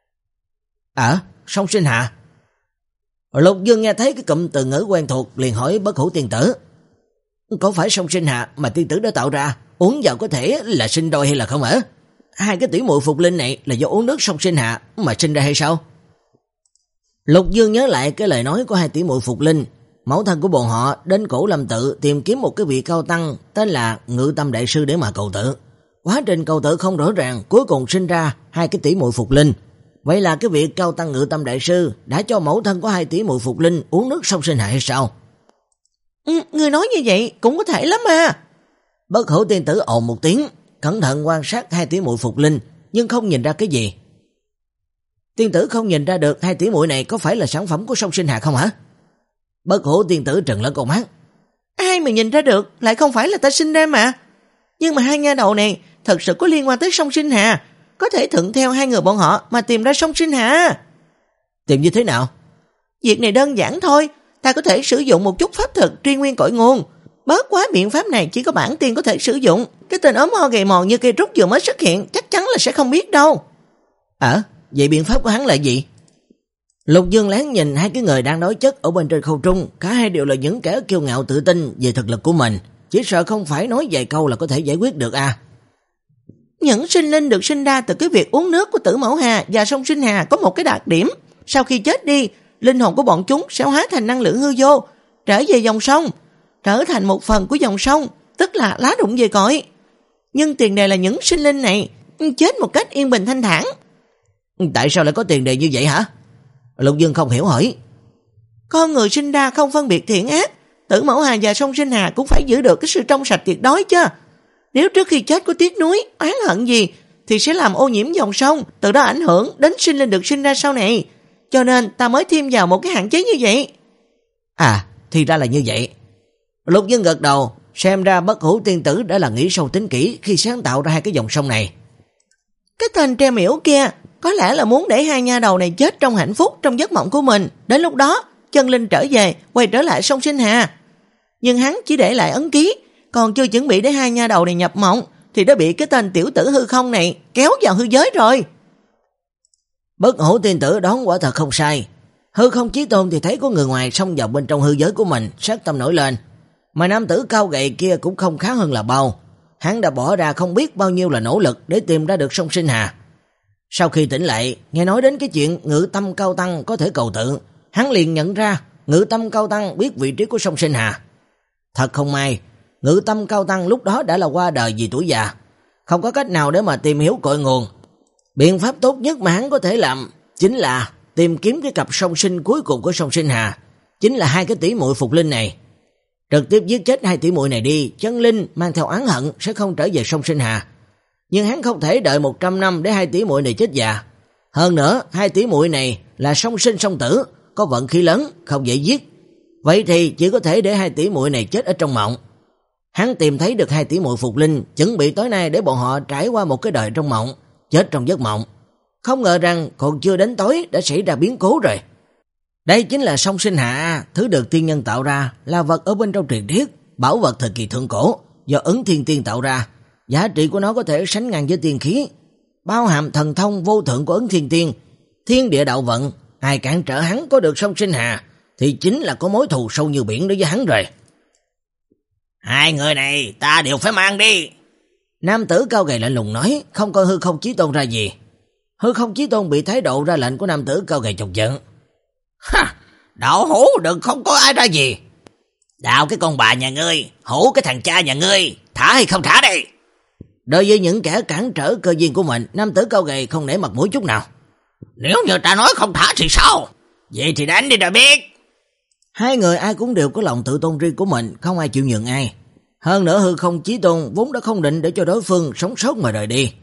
Speaker 1: À, Song Sinh Hạ. Lục Dương nghe thấy cái cụm từ ngữ quen thuộc liền hỏi Bất Hủ Tiên Tử. Có phải Song Sinh Hạ mà tiên tử đã tạo ra, uống vào có thể là sinh đôi hay là không hả? Hai cái tỷ muội Phục Linh này là do uống nước Song Sinh Hạ mà sinh ra hay sao? Lục Dương nhớ lại cái lời nói của hai tỷ muội Phục Linh. Mẫu thân của bọn họ đến Cổ Lâm Tự tìm kiếm một cái vị cao tăng tên là Ngự Tâm Đại Sư để mà cầu tự. Quá trình cầu tự không rõ ràng, cuối cùng sinh ra hai cái tỷ muội Phục Linh. Vậy là cái vị cao tăng Ngự Tâm Đại Sư đã cho mẫu thân của hai tỷ muội Phục Linh uống nước Song Sinh Hạ hay sao?
Speaker 3: Ừ, người nói như vậy cũng có thể lắm à.
Speaker 1: Bất Hủ Tiên Tử ồn một tiếng, cẩn thận quan sát hai tỷ muội Phục Linh nhưng không nhìn ra cái gì. Tiên tử không nhìn ra được hai tỷ muội này có phải là sản phẩm của Song Sinh Hạ không hả? Bất Hủ Tiên Tử trừng lớn con mắt.
Speaker 3: Ai mà nhìn ra được, lại không phải là ta sinh ra mà. Nhưng mà hai nha đầu này thật sự có liên quan tới Song Sinh Hà, có thể thuận theo hai người bọn họ mà tìm ra Song Sinh Hà.
Speaker 1: Tìm như thế nào?
Speaker 3: Việc này đơn giản thôi, ta có thể sử dụng một chút pháp thuật truy nguyên cội nguồn. Bớt quá biện pháp này chỉ có bản tiên có thể sử dụng. Cái tên ốm ho gầy mòn như cây trúc vừa mới xuất hiện chắc chắn là sẽ không biết đâu.
Speaker 1: À, vậy biện pháp của hắn là gì? Lục Dương lén nhìn hai cái người đang nói chất ở bên trên không trung, cả hai đều là những kẻ kiêu ngạo tự tin về thực lực của mình, chỉ sợ không phải nói vài câu là có thể giải quyết được à.
Speaker 3: Những sinh linh được sinh ra từ cái việc uống nước của Tử Mẫu Hà và Song Sinh Hà có một cái đặc điểm, sau khi chết đi, linh hồn của bọn chúng sẽ hóa thành năng lượng hư vô, trở về dòng sông, trở thành một phần của dòng sông, tức là lá rụng về cội. Nhưng tiền đề là những sinh linh này chết một cách yên bình thanh thản.
Speaker 1: Tại sao lại có tiền đề như vậy hả? Lục Dương không hiểu hỏi.
Speaker 3: Con người sinh ra không phân biệt thiện ác, Tử Mẫu Hà và Song Sinh Hà cũng phải giữ được cái sự trong sạch tuyệt đối chứ. Nếu trước khi chết có tiếc nuối, oán hận gì thì sẽ làm ô nhiễm dòng sông, từ đó ảnh hưởng đến sinh linh được sinh ra sau này. Cho nên ta mới thêm vào một cái hạn chế như vậy.
Speaker 1: À, thì ra là như vậy. Lục Dương gật đầu, xem ra Bất Hủ Tiên Tử đã là nghĩ sâu tính kỹ khi sáng tạo ra hai cái dòng sông này.
Speaker 3: Cái tên Tre Miễu kia có lẽ là muốn để hai nha đầu này chết trong hạnh phúc trong giấc mộng của mình. Đến lúc đó, chân linh trở về, quay trở lại Song Sinh Hà. Nhưng hắn chỉ để lại ấn ký, còn chưa chuẩn bị để hai nha đầu này nhập mộng, thì đã bị cái tên tiểu tử hư không này kéo vào hư giới rồi.
Speaker 1: Bất Hủ Tiên Tử đoán quả thật không sai. Hư không Chí Tôn thì thấy có người ngoài xông vào bên trong hư giới của mình, sát tâm nổi lên. Mà nam tử cao gầy kia cũng không khá hơn là bao. Hắn đã bỏ ra không biết bao nhiêu là nỗ lực để tìm ra được Song Sinh Hà. Sau khi tỉnh lại, nghe nói đến cái chuyện Ngự Tâm Cao Tăng có thể cầu tự, hắn liền nhận ra Ngự Tâm Cao Tăng biết vị trí của Song Sinh Hà. Thật không may, Ngự Tâm Cao Tăng lúc đó đã là qua đời vì tuổi già, không có cách nào để mà tìm hiểu cội nguồn. Biện pháp tốt nhất mà hắn có thể làm chính là tìm kiếm cái cặp song sinh cuối cùng của Song Sinh Hà, chính là hai cái tỷ muội Phục Linh này. Trực tiếp giết chết hai tỷ muội này đi, chân linh mang theo oán hận sẽ không trở về Song Sinh Hà. Nhưng hắn không thể đợi một trăm năm để hai tỷ muội này chết già. Hơn nữa, hai tỷ muội này là song sinh song tử, có vận khí lớn, không dễ giết. Vậy thì chỉ có thể để hai tỷ muội này chết ở trong mộng. Hắn tìm thấy được hai tỷ muội Phục Linh, chuẩn bị tối nay để bọn họ trải qua một cái đời trong mộng, chết trong giấc mộng. Không ngờ rằng còn chưa đến tối đã xảy ra biến cố rồi. Đây chính là Song Sinh Hà, thứ được tiên nhân tạo ra, là vật ở bên trong truyền thuyết, bảo vật thời kỳ thượng cổ, do Ấn Thiên Tiên tạo ra. Giá trị của nó có thể sánh ngang với tiên khí, bao hàm thần thông vô thượng của Ấn Thiên Tiên, thiên địa đạo vận. Ai cản trở hắn có được Song Sinh Hà thì chính là có mối thù sâu như biển đối với hắn rồi.
Speaker 2: Hai người này ta đều phải mang đi.
Speaker 1: Nam tử cao gầy lạnh lùng nói, không coi Hư Không Chí Tôn ra gì. Hư Không Chí Tôn bị thái độ ra lệnh của nam tử cao gầy chọc giận.
Speaker 2: Ha, đạo hữu đừng không có ai ra gì. Đạo cái con bà nhà ngươi, hữu cái thằng cha nhà ngươi, thả hay không thả đây?
Speaker 1: Đối với những kẻ cản trở cơ duyên của mình, nam tử cao gầy không nể mặt mũi chút nào.
Speaker 2: Nếu như ta nói không thả thì sao? Vậy thì đánh đi rồi biết.
Speaker 1: Hai người ai cũng đều có lòng tự tôn riêng của mình, không ai chịu nhường ai. Hơn nữa Hư Không Chí Tôn vốn đã không định để cho đối phương sống sót mà rời đi.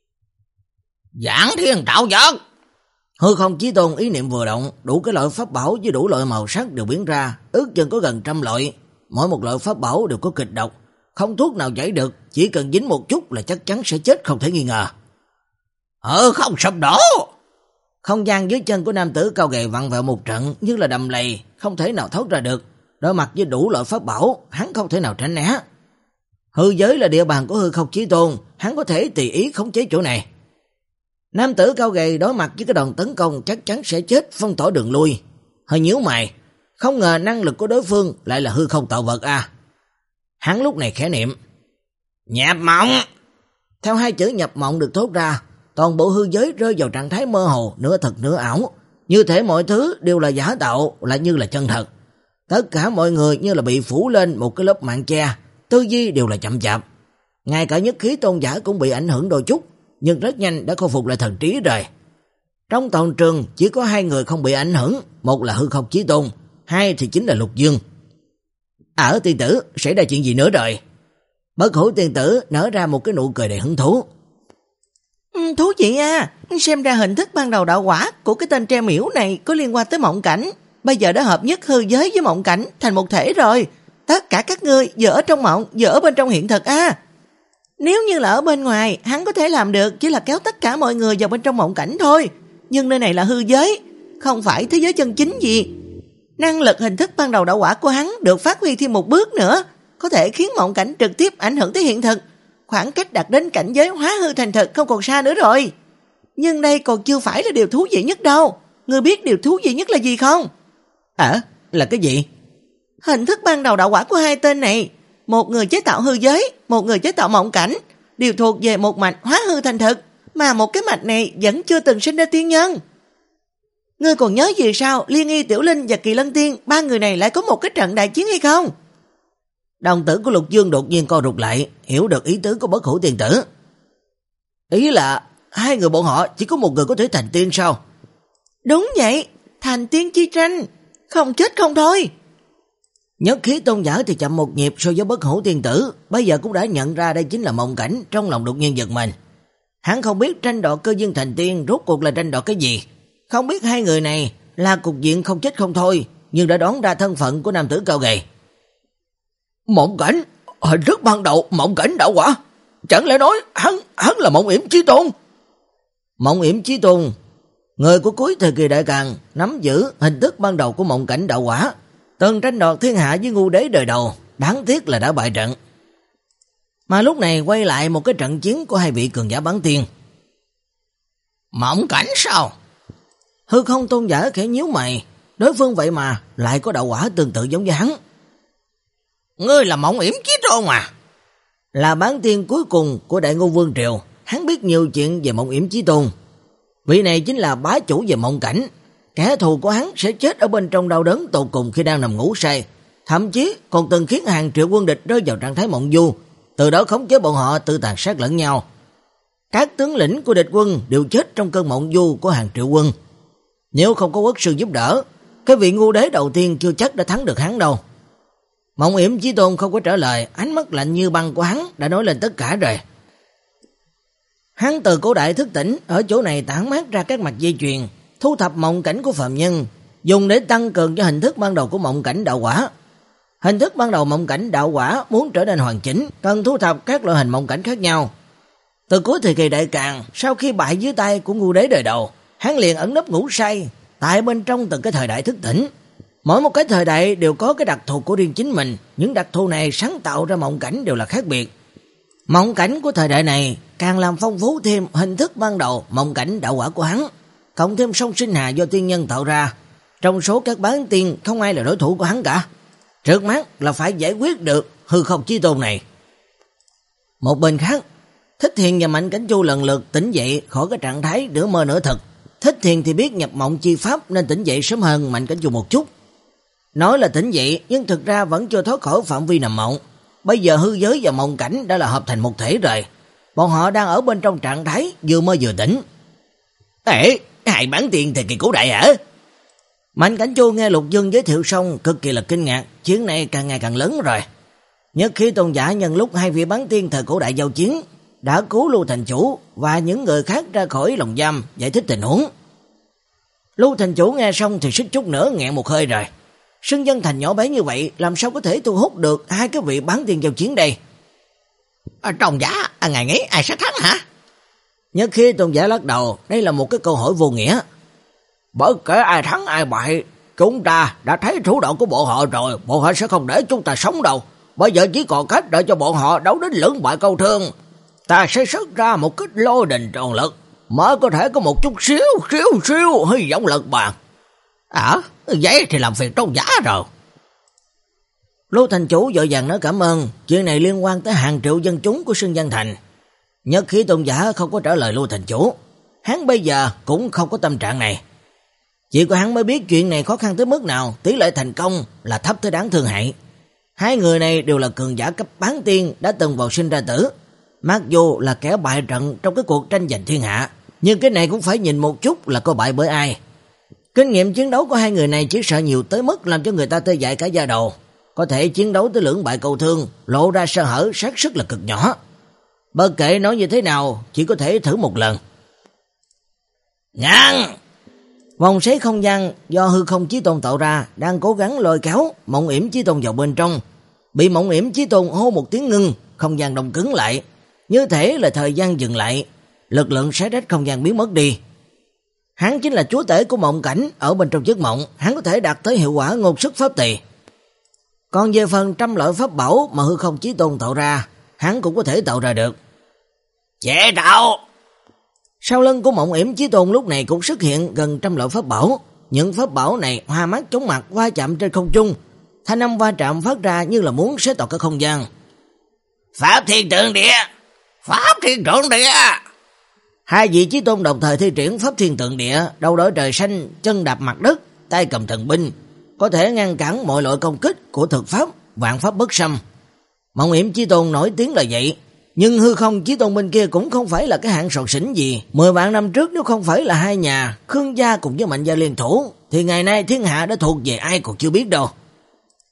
Speaker 2: Giảng thiên tạo vật.
Speaker 1: Hư Không Chí Tôn ý niệm vừa động, đủ cái loại pháp bảo với đủ loại màu sắc đều biến ra, ước chừng có gần trăm loại. Mỗi một loại pháp bảo đều có kịch độc, không thuốc nào chảy được, chỉ cần dính một chút là chắc chắn sẽ chết không thể nghi ngờ.
Speaker 2: Ừ, không sụp đổ.
Speaker 1: Không gian dưới chân của nam tử cao gầy vặn vẹo một trận như là đầm lầy, không thể nào thoát ra được. Đối mặt với đủ loại pháp bảo, hắn không thể nào tránh né. Hư giới là địa bàn của Hư Không Chí Tôn, hắn có thể tùy ý khống chế chỗ này. Nam tử cao gầy đối mặt với cái đòn tấn công chắc chắn sẽ chết, phong tỏa đường lui. Hơi nhíu mày, không ngờ năng lực của đối phương lại là hư không tạo vật à. Hắn lúc này khẽ niệm
Speaker 2: nhập mộng.
Speaker 1: Theo hai chữ nhập mộng được thốt ra, toàn bộ hư giới rơi vào trạng thái mơ hồ, nửa thật nửa ảo, như thể mọi thứ đều là giả tạo, lại như là chân thật. Tất cả mọi người như là bị phủ lên một cái lớp màn che, tư duy đều là chậm chạp. Ngay cả nhất khí tôn giả cũng bị ảnh hưởng đôi chút, nhưng rất nhanh đã khôi phục lại thần trí rồi. Trong toàn trường chỉ có hai người không bị ảnh hưởng, một là Hư Không Chí Tôn, hai thì chính là Lục Dương. Ở tiên tử, xảy ra chuyện gì nữa rồi? Bất Hủ tiên tử nở ra một cái nụ cười đầy hứng thú.
Speaker 3: Ừ, thú vị à, xem ra hình thức ban đầu đạo quả của cái tên Tre Miễu này có liên quan tới mộng cảnh. Bây giờ đã hợp nhất hư giới với mộng cảnh thành một thể rồi. Tất cả các ngươi vừa ở trong mộng, vừa ở bên trong hiện thực à. Nếu như là ở bên ngoài, hắn có thể làm được chỉ là kéo tất cả mọi người vào bên trong mộng cảnh thôi. Nhưng nơi này là hư giới, không phải thế giới chân chính gì. Năng lực hình thức ban đầu đạo quả của hắn được phát huy thêm một bước nữa, có thể khiến mộng cảnh trực tiếp ảnh hưởng tới hiện thực. Khoảng cách đạt đến cảnh giới hóa hư thành thực không còn xa nữa rồi. Nhưng đây còn chưa phải là điều thú vị nhất đâu. Ngươi biết điều thú vị nhất là gì không?
Speaker 1: À, là cái gì?
Speaker 3: Hình thức ban đầu đạo quả của hai tên này, một người chế tạo hư giới, một người chế tạo mộng cảnh, đều thuộc về một mạch hóa hư thành thực, mà một cái mạch này vẫn chưa từng sinh ra tiên nhân. Ngươi còn nhớ gì sao Liên Y Tiểu Linh và Kỳ Lân Tiên, ba người này lại có một cái trận đại chiến hay không?
Speaker 1: Đồng tử của Lục Dương đột nhiên co rụt lại, hiểu được ý tứ của Bất Hủ tiên tử. Ý là hai người bọn họ chỉ có một người có thể thành tiên sao?
Speaker 3: Đúng vậy, thành tiên chi tranh, không chết không thôi.
Speaker 1: Nhất khí tôn giả thì chậm một nhịp so với Bất Hủ tiên tử, bây giờ cũng đã nhận ra đây chính là Mộng Cảnh, trong lòng đột nhiên giật mình. Hắn không biết tranh đoạt cơ duyên thành tiên rốt cuộc là tranh đoạt cái gì, không biết hai người này là cục diện không chết không thôi, nhưng đã đoán ra thân phận của nam tử cao gầy.
Speaker 2: Mộng Cảnh, hình thức ban đầu Mộng Cảnh đạo quả, chẳng lẽ nói hắn hắn là Mộng Yểm Chí Tôn?
Speaker 1: Mộng Yểm Chí Tôn, người của cuối thời kỳ đại càn, nắm giữ hình thức ban đầu của Mộng Cảnh đạo quả, từng tranh đoạt thiên hạ với Ngưu Đế đời đầu, đáng tiếc là đã bại trận. Mà lúc này quay lại một cái trận chiến của hai vị cường giả bán tiên.
Speaker 2: Mộng Cảnh sao?
Speaker 1: Hư Không tôn giả khẽ nhíu mày, đối phương vậy mà lại có đạo quả tương tự giống với hắn.
Speaker 2: Ngươi là Mộng Yểm Chí Tôn à?
Speaker 1: Là bán tiên cuối cùng của Đại Ngô Vương Triều, hắn biết nhiều chuyện về Mộng Yểm Chí Tôn. Vị này chính là bá chủ về Mộng Cảnh, kẻ thù của hắn sẽ chết ở bên trong đau đớn tột cùng khi đang nằm ngủ say, thậm chí còn từng khiến hàng triệu quân địch rơi vào trạng thái mộng du, từ đó khống chế bọn họ tự tàn sát lẫn nhau. Các tướng lĩnh của địch quân đều chết trong cơn mộng du của hàng triệu quân. Nếu không có quốc sư giúp đỡ, cái vị Ngưu Đế đầu tiên chưa chắc đã thắng được hắn đâu. Mộng Yểm Chí Tôn không có trả lời, ánh mắt lạnh như băng của hắn đã nói lên tất cả rồi. Hắn từ cổ đại thức tỉnh, ở chỗ này tản mát ra các mạch dây chuyền, thu thập mộng cảnh của phàm nhân, dùng để tăng cường cho hình thức ban đầu của mộng cảnh đạo quả. Hình thức ban đầu mộng cảnh đạo quả muốn trở nên hoàn chỉnh, cần thu thập các loại hình mộng cảnh khác nhau. Từ cuối thời kỳ đại càn, sau khi bại dưới tay của Ngưu Đế đời đầu, hắn liền ẩn nấp ngủ say tại bên trong từng cái thời đại thức tỉnh. Mỗi một cái thời đại đều có cái đặc thù của riêng chính mình, những đặc thù này sáng tạo ra mộng cảnh đều là khác biệt. Mộng cảnh của thời đại này càng làm phong phú thêm hình thức ban đầu mộng cảnh đạo quả của hắn, cộng thêm song sinh hà do tiên nhân tạo ra. Trong số các bán tiên không ai là đối thủ của hắn cả. Trước mắt là phải giải quyết được Hư Không Chí Tôn này. Một bên khác, Thích Thiền và Mạnh Cảnh Chu lần lượt tỉnh dậy khỏi cái trạng thái nửa mơ nửa thực. Thích Thiền thì biết nhập mộng chi pháp nên tỉnh dậy sớm hơn Mạnh Cảnh Chu một chút. Nói là tỉnh dậy nhưng thực ra vẫn chưa thoát khỏi phạm vi nằm mộng. Bây giờ hư giới và mộng cảnh đã là hợp thành một thể rồi. Bọn họ đang ở bên trong trạng thái vừa mơ vừa tỉnh.
Speaker 2: Ê, hai bán tiên thời kỳ cổ đại hả?
Speaker 1: Mạnh Cảnh Chu nghe Lục Dương giới thiệu xong cực kỳ là kinh ngạc, chiến này càng ngày càng lớn rồi. Nhất Khí tôn giả nhân lúc hai vị bán tiên thời cổ đại giao chiến, đã cứu Lưu Thành Chủ và những người khác ra khỏi lồng giam, giải thích tình huống. Lưu Thành Chủ nghe xong thì suýt chút nữa nghẹn một hơi rồi. Sân dân thành nhỏ bé như vậy, làm sao có thể thu hút được hai cái vị bán tiên giao chiến đây?
Speaker 2: À, tôn giả, à, ngài nghĩ ai sẽ thắng hả?
Speaker 1: Nhất Khí tôn giả lắc đầu, đây là một cái câu hỏi vô nghĩa.
Speaker 2: Bất kể ai thắng ai bại, chúng ta đã thấy thủ đoạn của bọn họ rồi, bọn họ sẽ không để chúng ta sống đâu. Bây giờ chỉ còn cách đợi cho bọn họ đấu đến lưỡng bại câu thương. Ta sẽ xuất ra một kích lôi đình tròn lực, mới có thể có một chút xíu, xíu, xíu hy vọng lật bàn. À, vậy thì làm phiền tôn giả rồi.
Speaker 1: Lưu Thành Chủ vội vàng nói cảm ơn, chuyện này liên quan tới hàng triệu dân chúng của Sơn Giang Thành. Nhất Khí tôn giả không có trả lời Lưu Thành Chủ, hắn bây giờ cũng không có tâm trạng này. Chỉ có hắn mới biết chuyện này khó khăn tới mức nào, tỷ lệ thành công là thấp tới đáng thương hại. Hai người này đều là cường giả cấp bán tiên đã từng vào sinh ra tử. Mặc dù là kẻ bại trận trong cái cuộc tranh giành thiên hạ, nhưng cái này cũng phải nhìn một chút là có bại bởi ai. Kinh nghiệm chiến đấu của hai người này chỉ sợ nhiều tới mức làm cho người ta tê dại cả da đầu. Có thể chiến đấu tới lưỡng bại câu thương, lộ ra sơ hở xác suất là cực nhỏ. Bất kể nói như thế nào, chỉ có thể thử một lần.
Speaker 2: Ngăn!
Speaker 1: Vòng xoáy không gian do Hư Không Chí Tôn tạo ra đang cố gắng lôi kéo Mộng Yểm Chí Tôn vào bên trong. Bị Mộng Yểm Chí Tôn hô một tiếng ngưng, không gian đông cứng lại, như thể là thời gian dừng lại, lực lượng xé rách không gian biến mất đi. Hắn chính là chúa tể của mộng cảnh, ở bên trong giấc mộng, hắn có thể đạt tới hiệu quả ngôn sức pháp tỳ. Còn về phần trăm loại pháp bảo mà Hư Không Chí Tôn tạo ra, hắn cũng có thể tạo ra được.
Speaker 2: Chế tạo!
Speaker 1: Sau lưng của Mộng Yểm Chí Tôn lúc này cũng xuất hiện gần trăm loại pháp bảo. Những pháp bảo này hoa mắt chóng mặt va chạm trên không trung, thanh âm va chạm phát ra như là muốn xé toạc cái không gian.
Speaker 2: Pháp Thiên Tượng Địa! Pháp Thiên Tượng Địa!
Speaker 1: Hai vị Chí Tôn đồng thời thi triển Pháp Thiên Tượng Địa, đầu đội trời xanh, chân đạp mặt đất, tay cầm thần binh, có thể ngăn cản mọi loại công kích của thực pháp, vạn pháp bất xâm. Mộng Yểm Chí Tôn nổi tiếng là vậy, nhưng Hư Không Chí Tôn bên kia cũng không phải là cái hạng sọt xỉn gì. Mười vạn năm trước nếu không phải là hai nhà Khương gia cùng với Mạnh gia liên thủ, thì ngày nay thiên hạ đã thuộc về ai còn chưa biết đâu.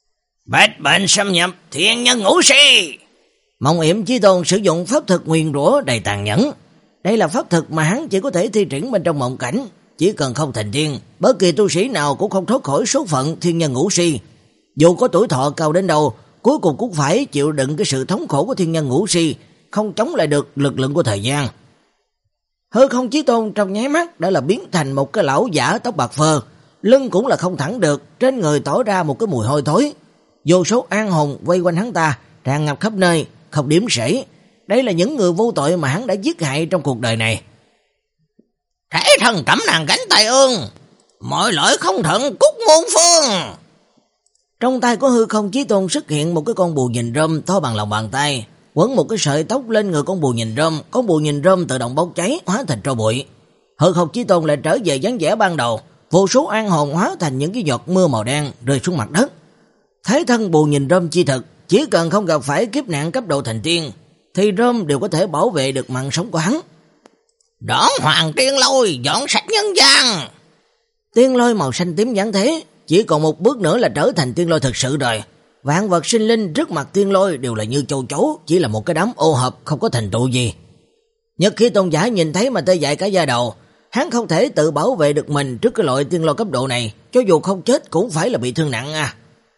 Speaker 2: Bách bệnh xâm nhập thiên nhân ngũ si.
Speaker 1: Mộng Yểm Chí Tôn sử dụng pháp thuật nguyền rủa đầy tàn nhẫn. Đây là pháp thuật mà hắn chỉ có thể thi triển bên trong mộng cảnh. Chỉ cần không thành tiên, bất kỳ tu sĩ nào cũng không thoát khỏi số phận thiên nhân ngũ si. Dù có tuổi thọ cao đến đâu, cuối cùng cũng phải chịu đựng cái sự thống khổ của thiên nhân ngũ si, không chống lại được lực lượng của thời gian. Hư Không Chí Tôn trong nháy mắt đã là biến thành một cái lão giả tóc bạc phơ, lưng cũng là không thẳng được, trên người tỏ ra một cái mùi hôi thối. Vô số an hồn vây quanh hắn ta, tràn ngập khắp nơi, không điểm sể. Đây là những người vô tội mà hắn đã giết hại trong cuộc đời này.
Speaker 2: Thể thần cẩm nàng gánh tai ương, mọi lỗi không thuận cúc muôn phương.
Speaker 1: Trong tay của Hư Không Chí Tôn xuất hiện một cái con bù nhìn rơm to bằng lòng bàn tay, quấn một cái sợi tóc lên người con bù nhìn rơm, con bù nhìn rơm tự động bốc cháy, hóa thành tro bụi. Hư Không Chí Tôn lại trở về dáng vẻ ban đầu, vô số an hồn hóa thành những cái giọt mưa màu đen rơi xuống mặt đất. Thế thân bù nhìn rơm chi thực, chỉ cần không gặp phải kiếp nạn cấp độ thành tiên, thì rơm đều có thể bảo vệ được mạng sống của hắn.
Speaker 2: Đón Hoàng Tiên Lôi dọn sạch nhân gian.
Speaker 1: Tiên lôi màu xanh tím giáng thế, chỉ còn một bước nữa là trở thành tiên lôi thực sự rồi. Vạn vật sinh linh trước mặt tiên lôi đều là như châu chấu, chỉ là một cái đám ô hợp không có thành tựu gì. Nhất Khí Tôn giả nhìn thấy mà tê dại cả da đầu, hắn không thể tự bảo vệ được mình trước cái loại tiên lôi cấp độ này, cho dù không chết cũng phải là bị thương nặng à.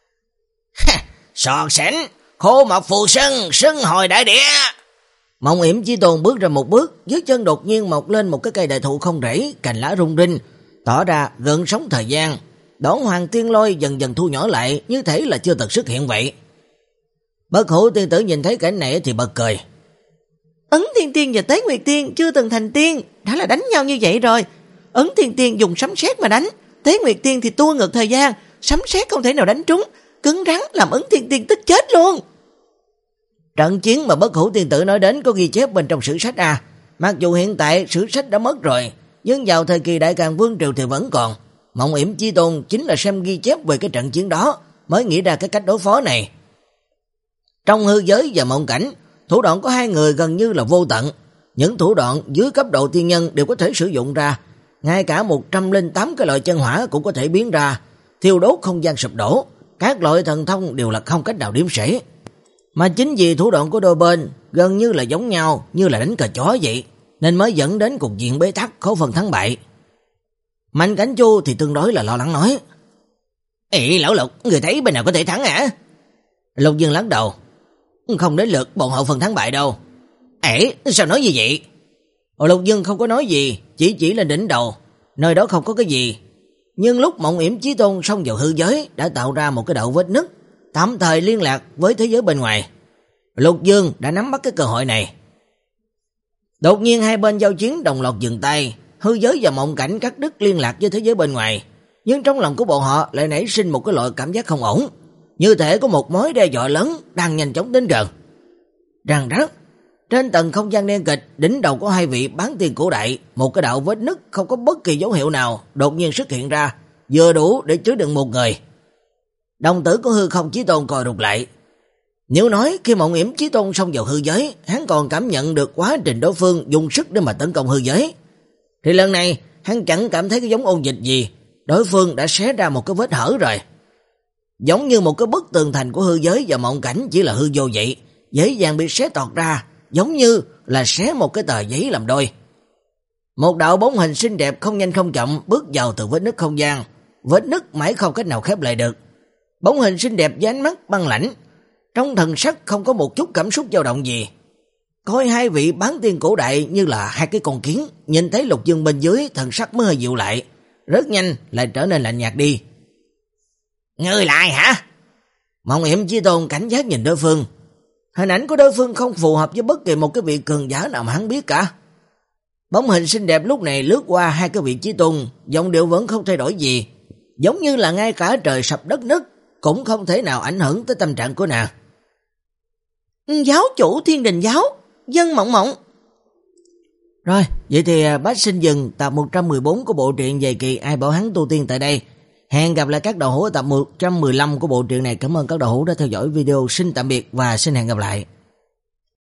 Speaker 2: Sọt sảnh, khô mọc phù sân, sân hồi đại địa.
Speaker 1: Mộng Yểm Chí Tôn bước ra một bước, dưới chân đột nhiên mọc lên một cái cây đại thụ không rễ, cành lá rung rinh, tỏ ra gần sống thời gian. Đón Hoàng Tiên Lôi dần dần thu nhỏ lại, như thể là chưa từng xuất hiện vậy. Bất Hủ tiên tử nhìn thấy cảnh này thì bật cười.
Speaker 3: Ấn Thiên Tiên và Tế Nguyệt Tiên chưa từng thành tiên, đã là đánh nhau như vậy rồi. Ấn Thiên Tiên dùng sấm sét mà đánh, Tế Nguyệt Tiên thì tua ngược thời gian, sấm sét không thể nào đánh trúng, cứng rắn làm Ấn Thiên Tiên tức chết luôn.
Speaker 1: Trận chiến mà Bất Hủ tiên tử nói đến có ghi chép bên trong sử sách à. Mặc dù hiện tại sử sách đã mất rồi, nhưng vào thời kỳ Đại Càn Vương Triều thì vẫn còn. Mộng Yểm Chí Tôn chính là xem ghi chép về cái trận chiến đó mới nghĩ ra cái cách đối phó này. Trong hư giới và mộng cảnh, thủ đoạn của hai người gần như là vô tận. Những thủ đoạn dưới cấp độ tiên nhân đều có thể sử dụng ra, ngay cả một trăm lẻ tám cái loại chân hỏa cũng có thể biến ra, thiêu đốt không gian sụp đổ. Các loại thần thông đều là không cách nào điểm sể. Mà chính vì thủ đoạn của đôi bên gần như là giống nhau, như là đánh cờ chó vậy, nên mới dẫn đến cục diện bế tắc khó phân thắng bại. Mạnh Cảnh Chu thì tương đối là lo lắng nói.
Speaker 2: Ê lão Lục, người thấy bên nào có thể thắng hả?
Speaker 1: Lục Dương lắc đầu. Không đến lượt bọn họ phần thắng bại đâu.
Speaker 2: Ê, sao nói như vậy?
Speaker 1: Lục Dương không có nói gì, chỉ chỉ lên đỉnh đầu, nơi đó không có cái gì. Nhưng lúc Mộng Yểm Chí Tôn xông vào hư giới đã tạo ra một cái đạo vết nứt, tạm thời liên lạc với thế giới bên ngoài. Lục Dương đã nắm bắt cái cơ hội này. Đột nhiên hai bên giao chiến đồng loạt dừng tay, hư giới và mộng cảnh cắt đứt liên lạc với thế giới bên ngoài. Nhưng trong lòng của bọn họ lại nảy sinh một cái loại cảm giác không ổn, như thể có một mối đe dọa lớn đang nhanh chóng đến gần. Răng rắc, trên tầng không gian đen kịch, đỉnh đầu của hai vị bán tiên cổ đại, một cái đạo vết nứt không có bất kỳ dấu hiệu nào đột nhiên xuất hiện ra, vừa đủ để chứa đựng một người. Đồng tử của Hư Không Chí Tôn coi rụt lại. Nếu nói khi Mộng Yểm Chí Tôn xông vào hư giới, hắn còn cảm nhận được quá trình đối phương dùng sức để mà tấn công hư giới, thì lần này hắn chẳng cảm thấy cái giống ôn dịch gì, đối phương đã xé ra một cái vết hở rồi. Giống như một cái bức tường thành của hư giới và mộng cảnh chỉ là hư vô vậy, dễ dàng bị xé toạc ra, giống như là xé một cái tờ giấy làm đôi. Một đạo bóng hình xinh đẹp không nhanh không chậm bước vào từ vết nứt không gian, vết nứt mãi không cách nào khép lại được. Bóng hình xinh đẹp với ánh mắt băng lãnh, trong thần sắc không có một chút cảm xúc dao động gì. Coi hai vị bán tiên cổ đại như là hai cái con kiến, nhìn thấy Lục Dương bên dưới, thần sắc mới hơi dịu lại, rất nhanh lại trở nên lạnh nhạt đi.
Speaker 2: Ngươi lại hả?
Speaker 1: Mộng Yểm Chí Tôn cảnh giác nhìn đối phương. Hình ảnh của đối phương không phù hợp với bất kỳ một cái vị cường giả nào mà hắn biết cả. Bóng hình xinh đẹp lúc này lướt qua hai cái vị Chí Tôn, giọng điệu vẫn không thay đổi gì, giống như là ngay cả trời sập đất nứt cũng không thể nào ảnh hưởng tới tâm trạng của nàng.
Speaker 3: Giáo chủ Thiên Đình giáo, Dân Mộng Mộng.
Speaker 1: Rồi, vậy thì bác xin dừng tập một trăm mười bốn của bộ truyện Dày Kỳ Ai Bảo Hắn Tu Tiên tại đây. Hẹn gặp lại các đầu hữu tập một trăm mười lăm của bộ truyện này. Cảm ơn các đầu hữu đã theo dõi video. Xin tạm biệt và xin hẹn gặp lại.